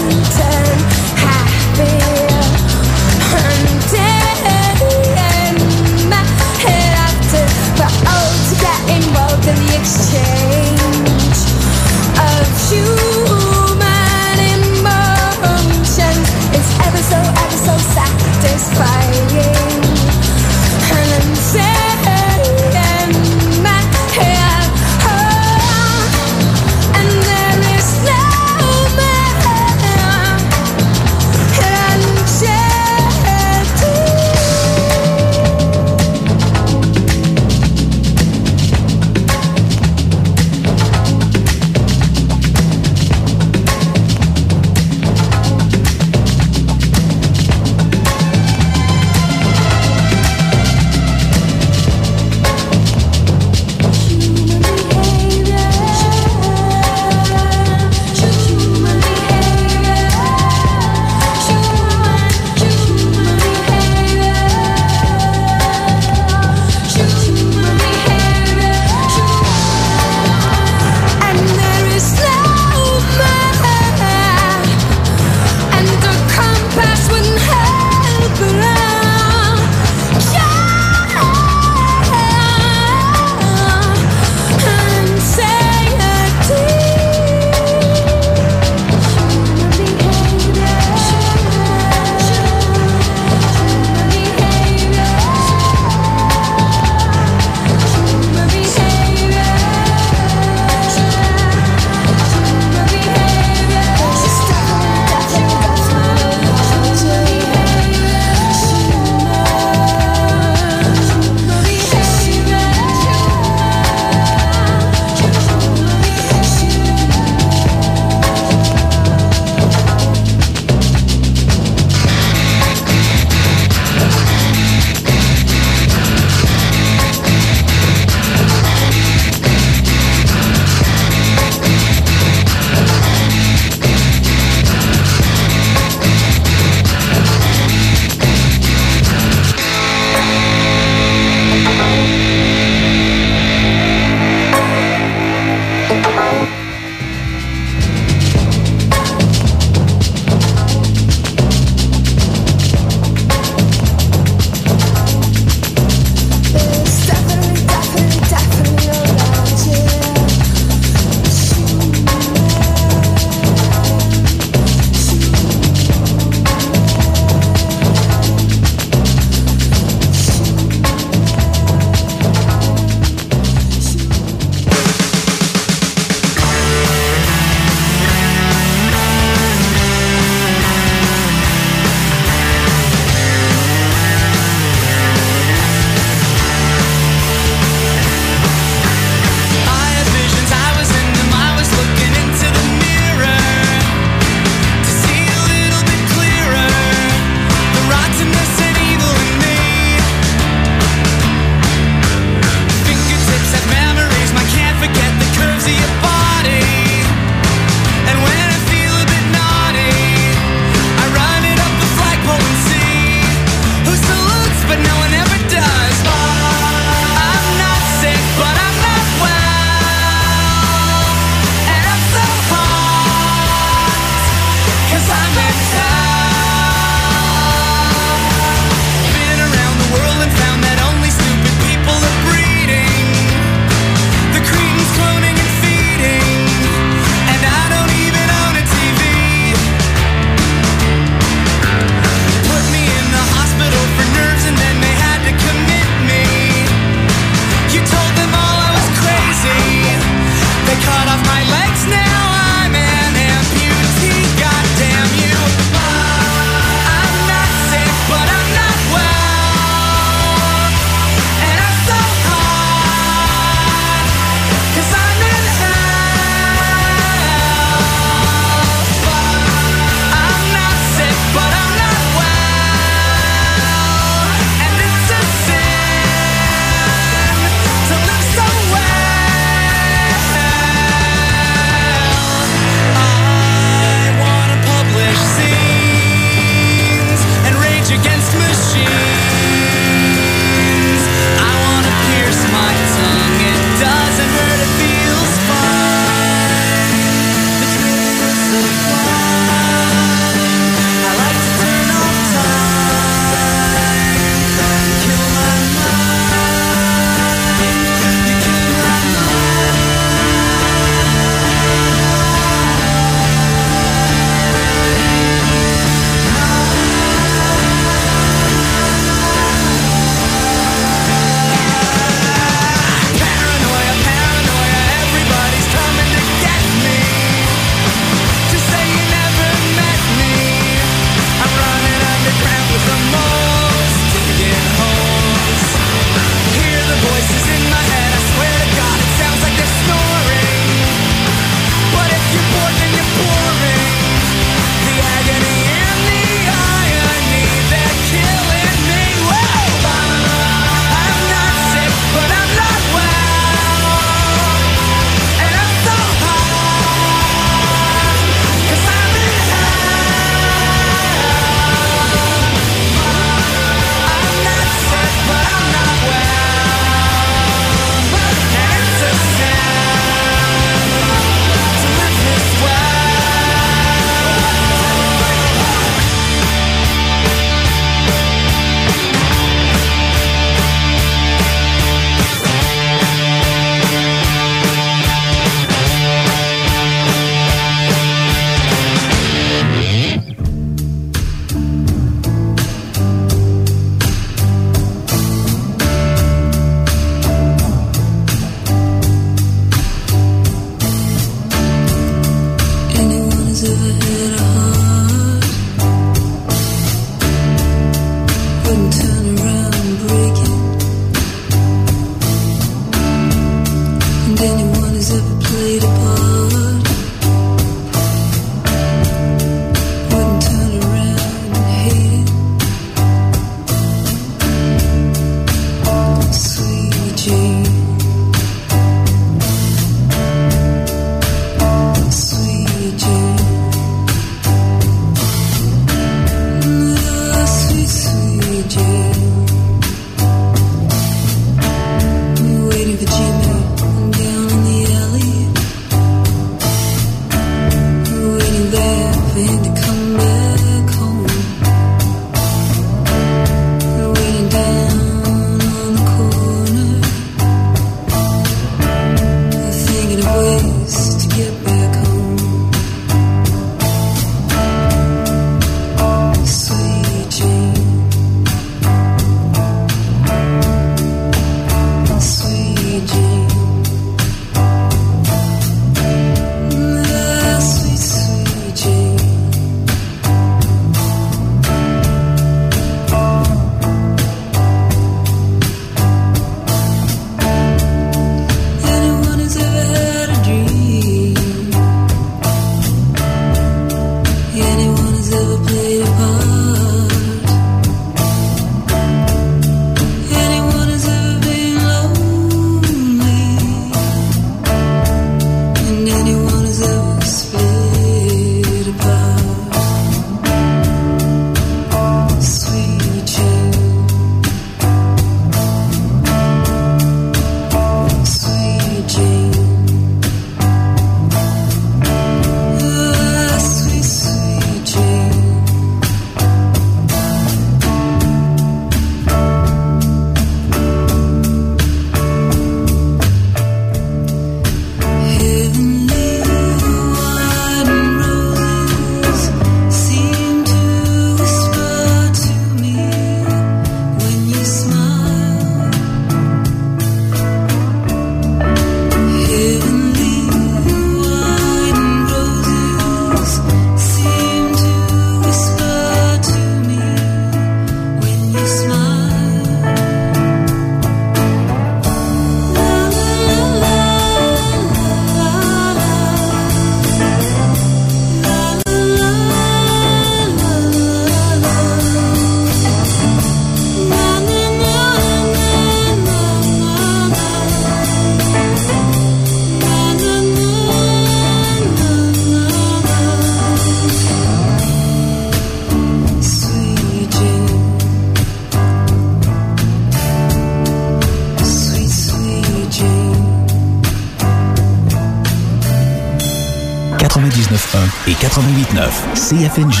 99.1 et 88.9 CFNJ.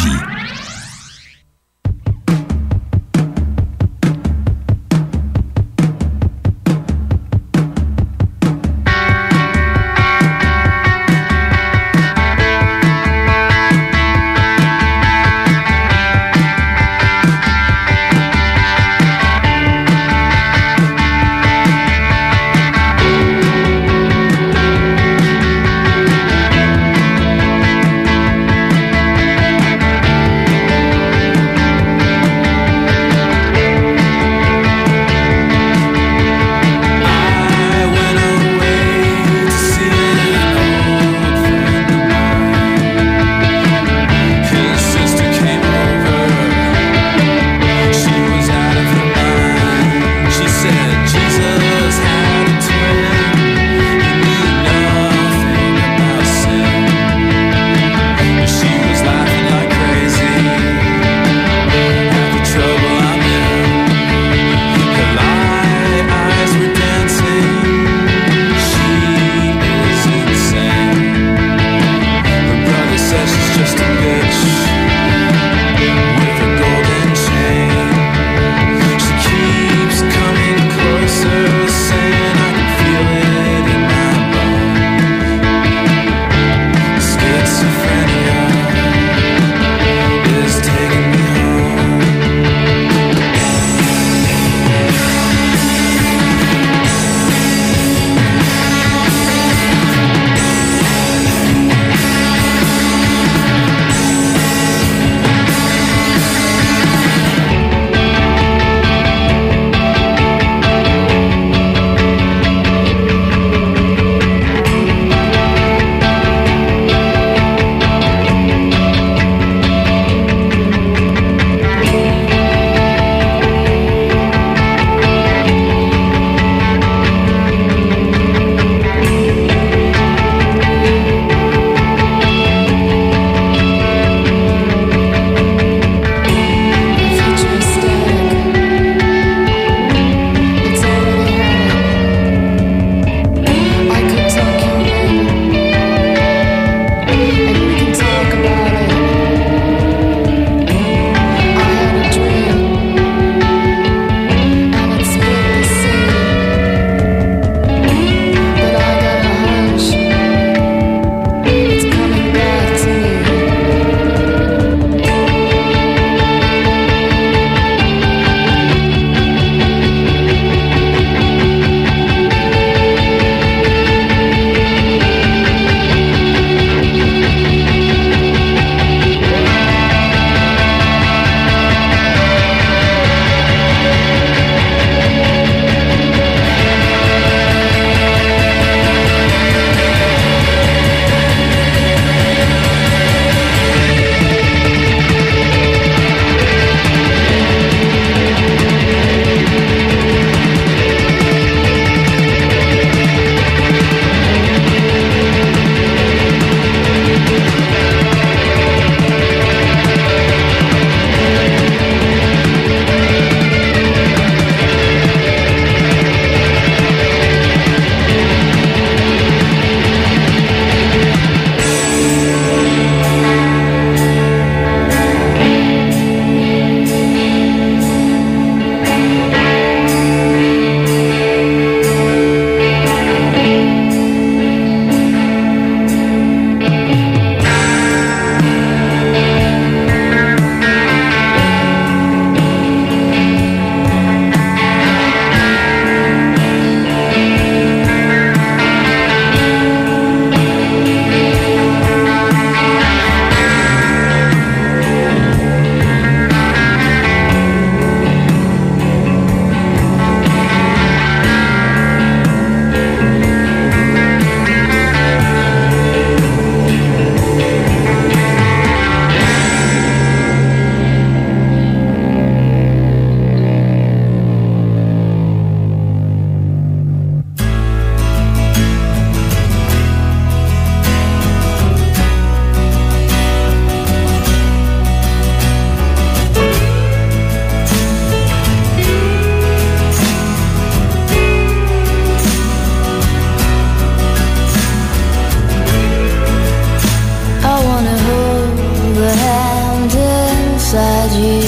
you.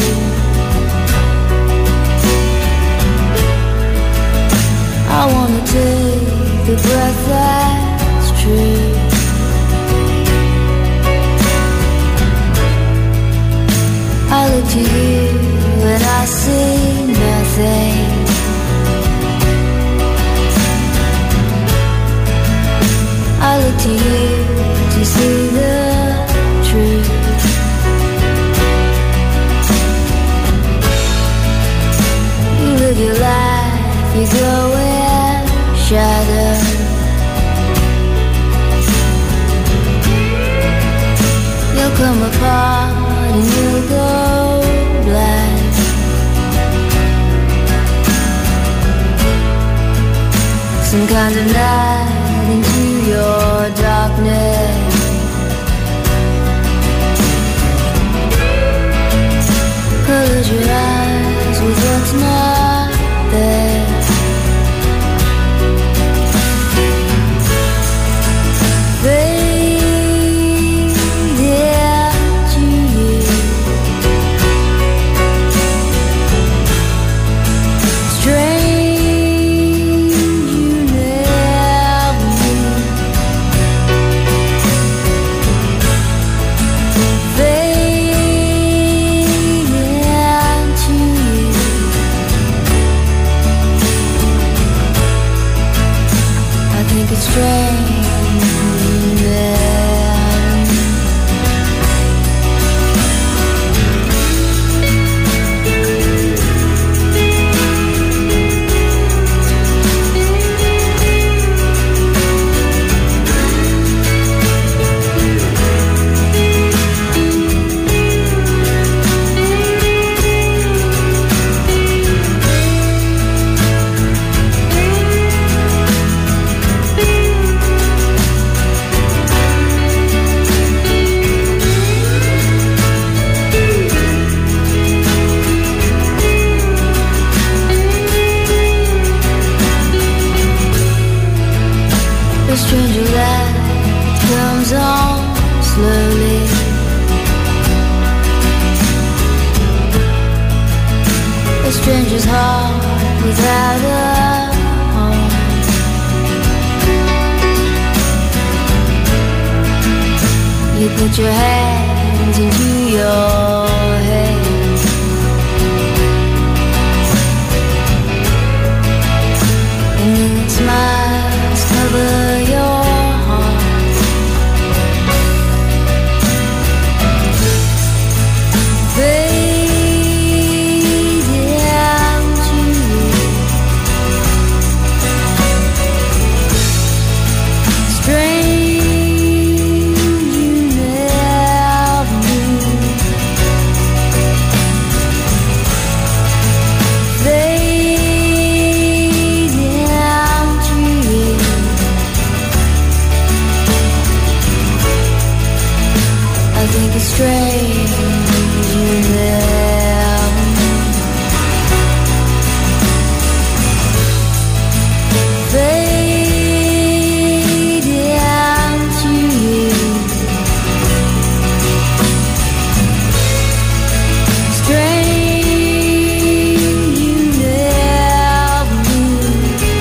I wanna take the breath that's true. I look to you and I see nothing. I look to you to see the truth. You live your life, you go in shadow. You'll come apart and you'll go black. Some kind of night into your darkness. Close your eyes with what's not there. Stranger's heart without a home. You put your hands into your head. And then smiles cover your heart. Strange you never fade into you. Strange you never knew.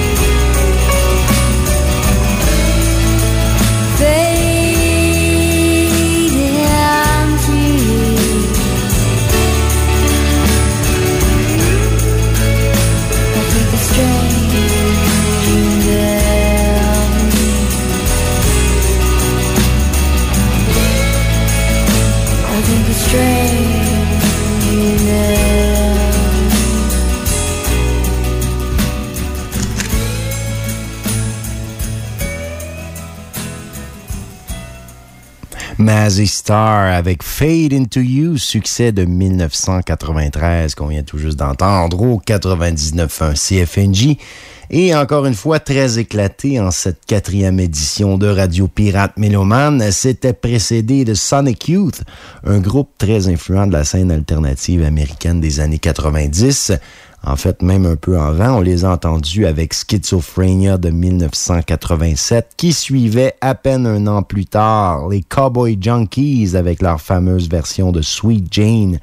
Mazzy Star avec Fade Into You, succès de 1993 qu'on vient tout juste d'entendre au 99.1 CFNJ. Et encore une fois, très éclaté en cette 4e édition de Radio Pirate Mélomane. C'était précédé de Sonic Youth, un groupe très influent de la scène alternative américaine des années 90. En fait, même un peu avant, on les a entendus avec Schizophrenia de 1987, qui suivait à peine un an plus tard les Cowboy Junkies avec leur fameuse version de Sweet Jane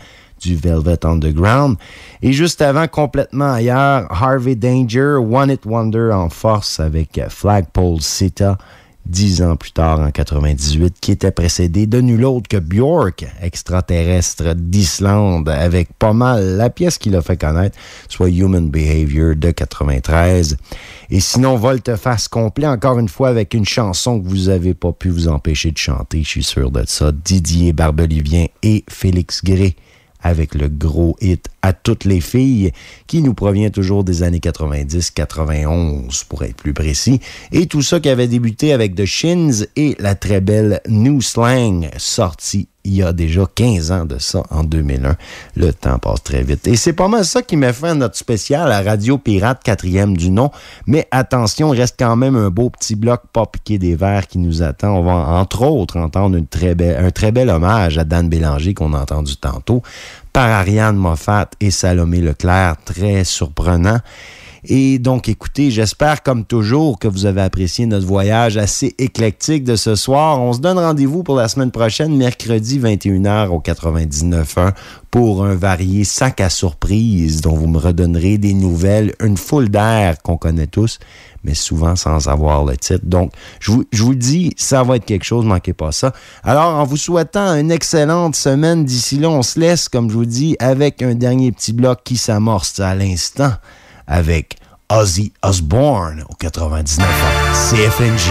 du Velvet Underground. Et juste avant, complètement ailleurs, Harvey Danger, One Hit Wonder en force avec Flagpole Sitta, 10 ans plus tard, en 98, qui était précédé de nul autre que Björk, extraterrestre d'Islande, avec pas mal la pièce qu'il a fait connaître, soit Human Behavior de 93. Et sinon, volte-face complet, encore une fois, avec une chanson que vous avez pas pu vous empêcher de chanter, je suis sûr de ça, Didier Barbelivien et Félix Gray, avec le gros hit « À toutes les filles » qui nous provient toujours des années 90, 91 pour être plus précis. Et tout ça qui avait débuté avec The Shins et la très belle New Slang, sortie il y a déjà 15 ans de ça, en 2001. Le temps passe très vite. Et c'est pas mal ça qui met fin à notre spécial à Radio Pirate, 4e du nom. Mais attention, il reste quand même un beau petit bloc pas piqué des verres qui nous attend. On va entre autres entendre un très bel hommage à Dan Bélanger qu'on a entendu tantôt par Ariane Moffat et Salomé Leclerc, très surprenant. Et donc, écoutez, j'espère comme toujours que vous avez apprécié notre voyage assez éclectique de ce soir. On se donne rendez-vous pour la semaine prochaine, mercredi 21h au 99.1 pour un varié sac à surprise dont vous me redonnerez des nouvelles, une foule d'air qu'on connaît tous, mais souvent sans avoir le titre. Donc, je vous le dis, ça va être quelque chose, manquez pas ça. Alors, en vous souhaitant une excellente semaine, d'ici là, on se laisse, comme je vous dis, avec un dernier petit bloc qui s'amorce à l'instant, avec Ozzy Osbourne au 99 ans, CFNJ.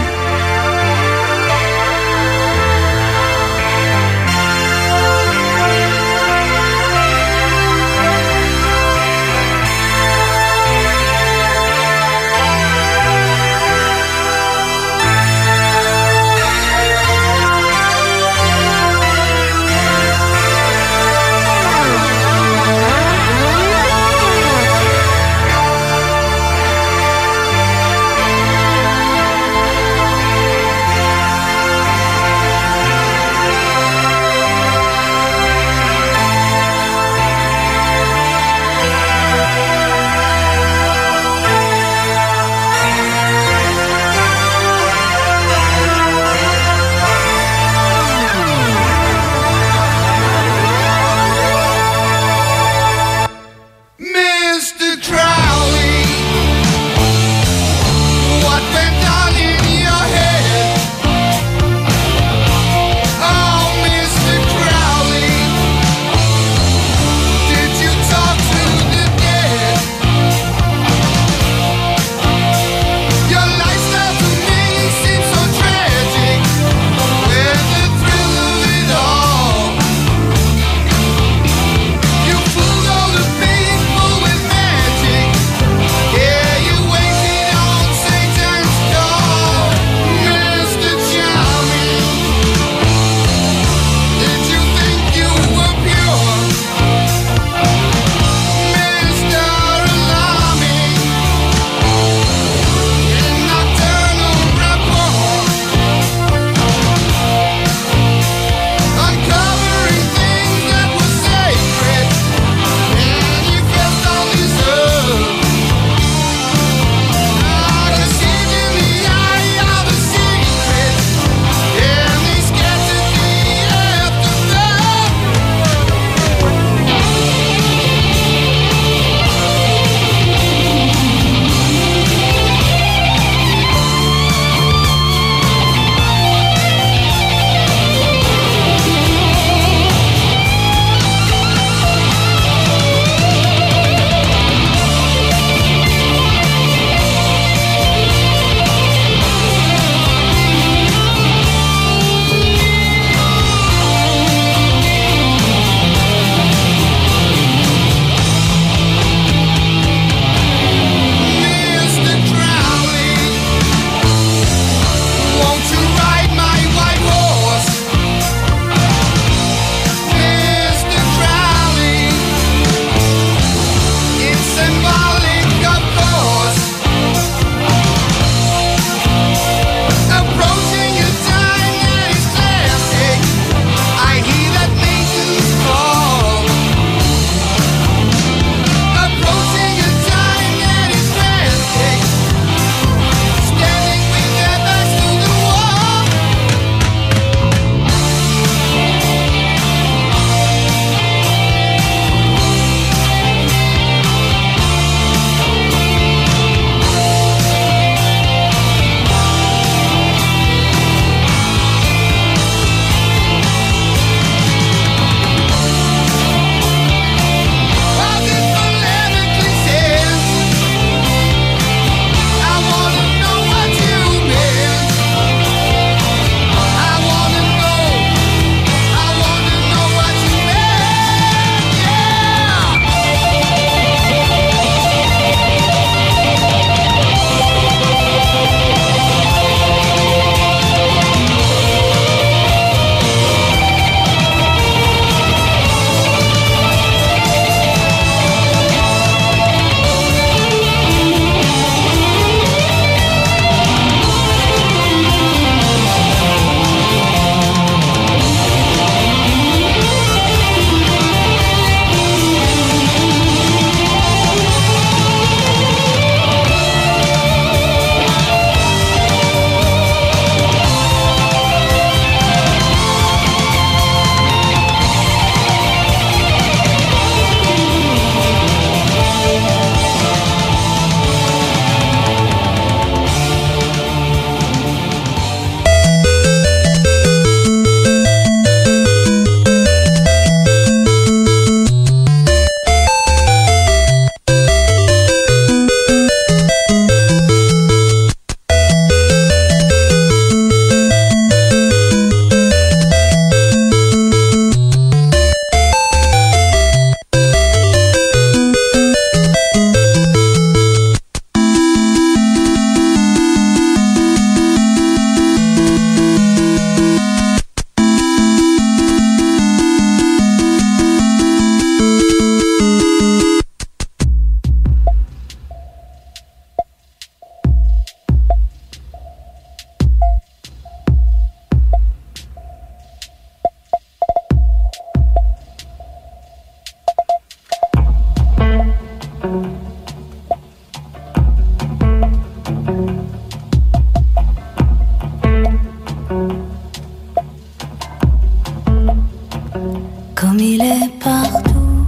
comme il est partout,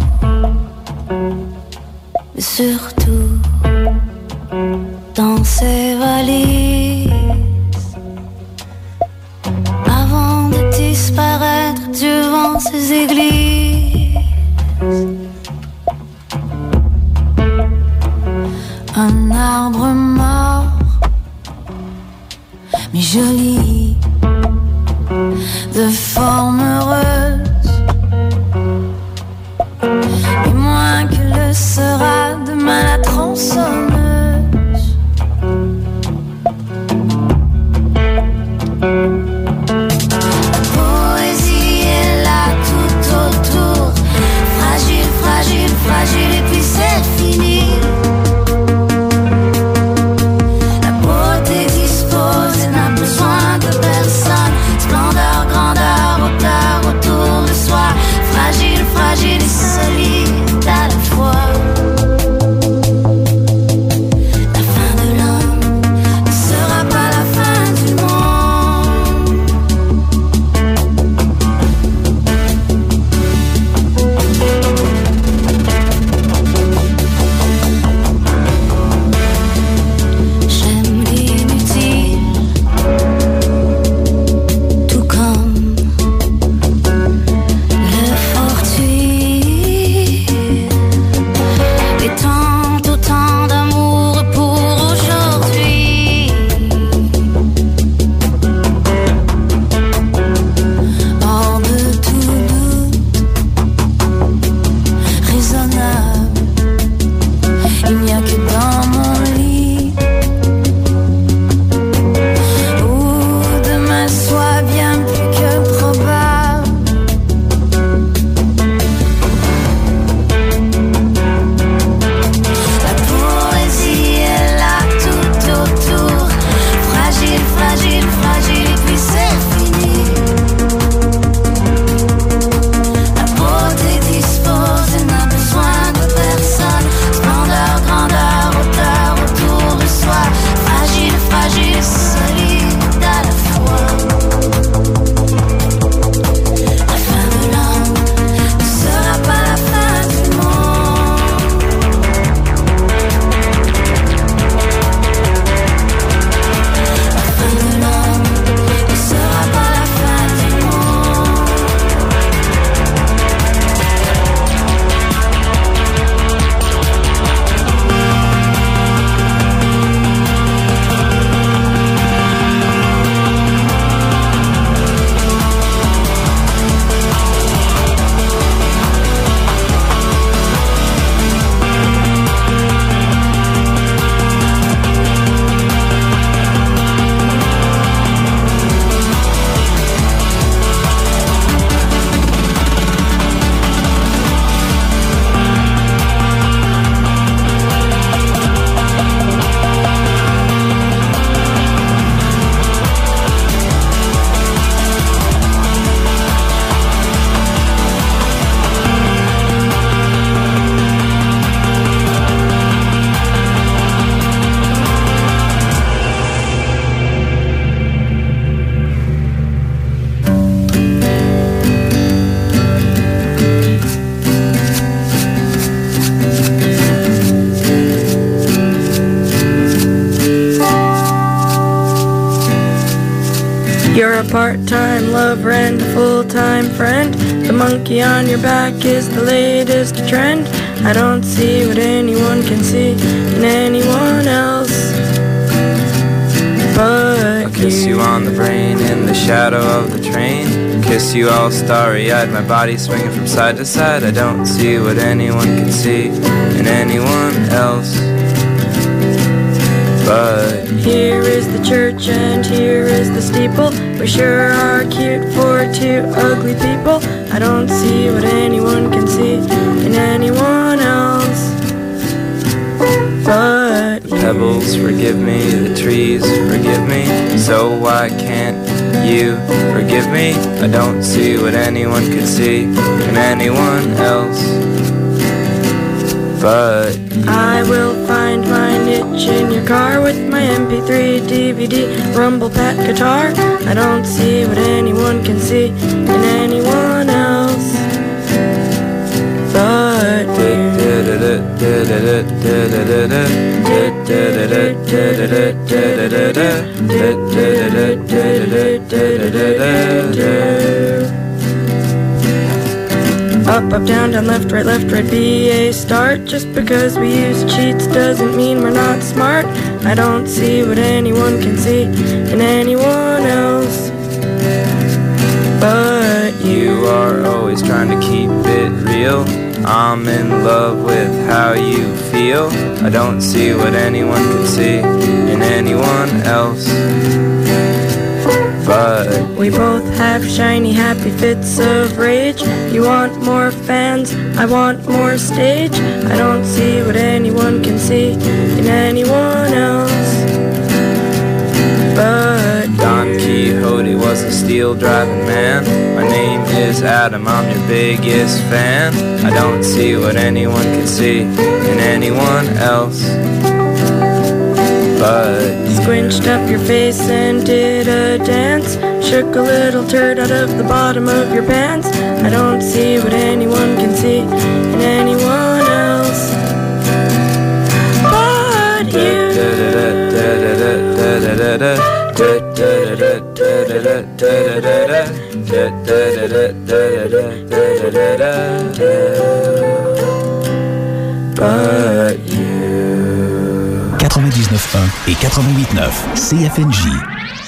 mais surtout dans ses valises. Avant de disparaître devant ses églises, un arbre mort, mais joli, de forme heureuse, et moins que le sera demain la tronçonneuse. La poésie est là tout autour, fragile, fragile, fragile, et puis c'est fini. La beauté dispose et n'a besoin de personne. Splendeur, grandeur, hauteur autour de soi. Fragile, fragile et solide à la fois. La fin de l'homme ne sera pas la fin du monde. J'aime l'inutile, tout comme le fortuit. Et tant, autant d'amour pour aujourd'hui. Hors de tout doute, raisonnable, il n'y a que dans mon lit où demain soit bien plus que probable. La poésie est là tout autour, fragile, fragile, fragile, et puis c'est fini. La beauté dispose et n'a besoin de personne. Splendeur, grandeur, hauteur autour de soi. Fragile, fragile, solide à la fois. La fin de l'homme ne sera pas la fin du monde. La fin de l'homme ne sera pas la fin du monde. You're a part-time lover and a full-time friend. The monkey on your back is the latest trend. I don't see what anyone can see in anyone else but I'll kiss you on the brain in the shadow of the train. Kiss you all starry-eyed, my body swinging from side to side. I don't see what anyone can see in anyone else but here is the church and here is the steeple. We sure are cute for two ugly people. I don't see what anyone can see in anyone else but the pebbles forgive me, the trees forgive me. So why can't you forgive me? I don't see what anyone could see in anyone else but I will find my niche in your car with my MP3, DVD, rumble pat guitar. I don't see what anyone can see in anyone else Up, up, down, down, left, right, be a start. Just because we use cheats doesn't mean we're not smart. I don't see what anyone can see in anyone else but You are always trying to keep it real. I'm in love with how you feel. I don't see what anyone can see in anyone else but we both have shiny, happy fits of rage. You want more fans, I want more stage. I don't see what anyone can see in anyone else but Don Quixote was a steel-driving man. My name is Adam, I'm your biggest fan. I don't see what anyone can see in anyone else but Squinched up your face and did a dance. Shook a little turd out of the bottom of your pants. I don't see what anyone can see in anyone else but you. But you. 99.1 et 88.9 CFNJ.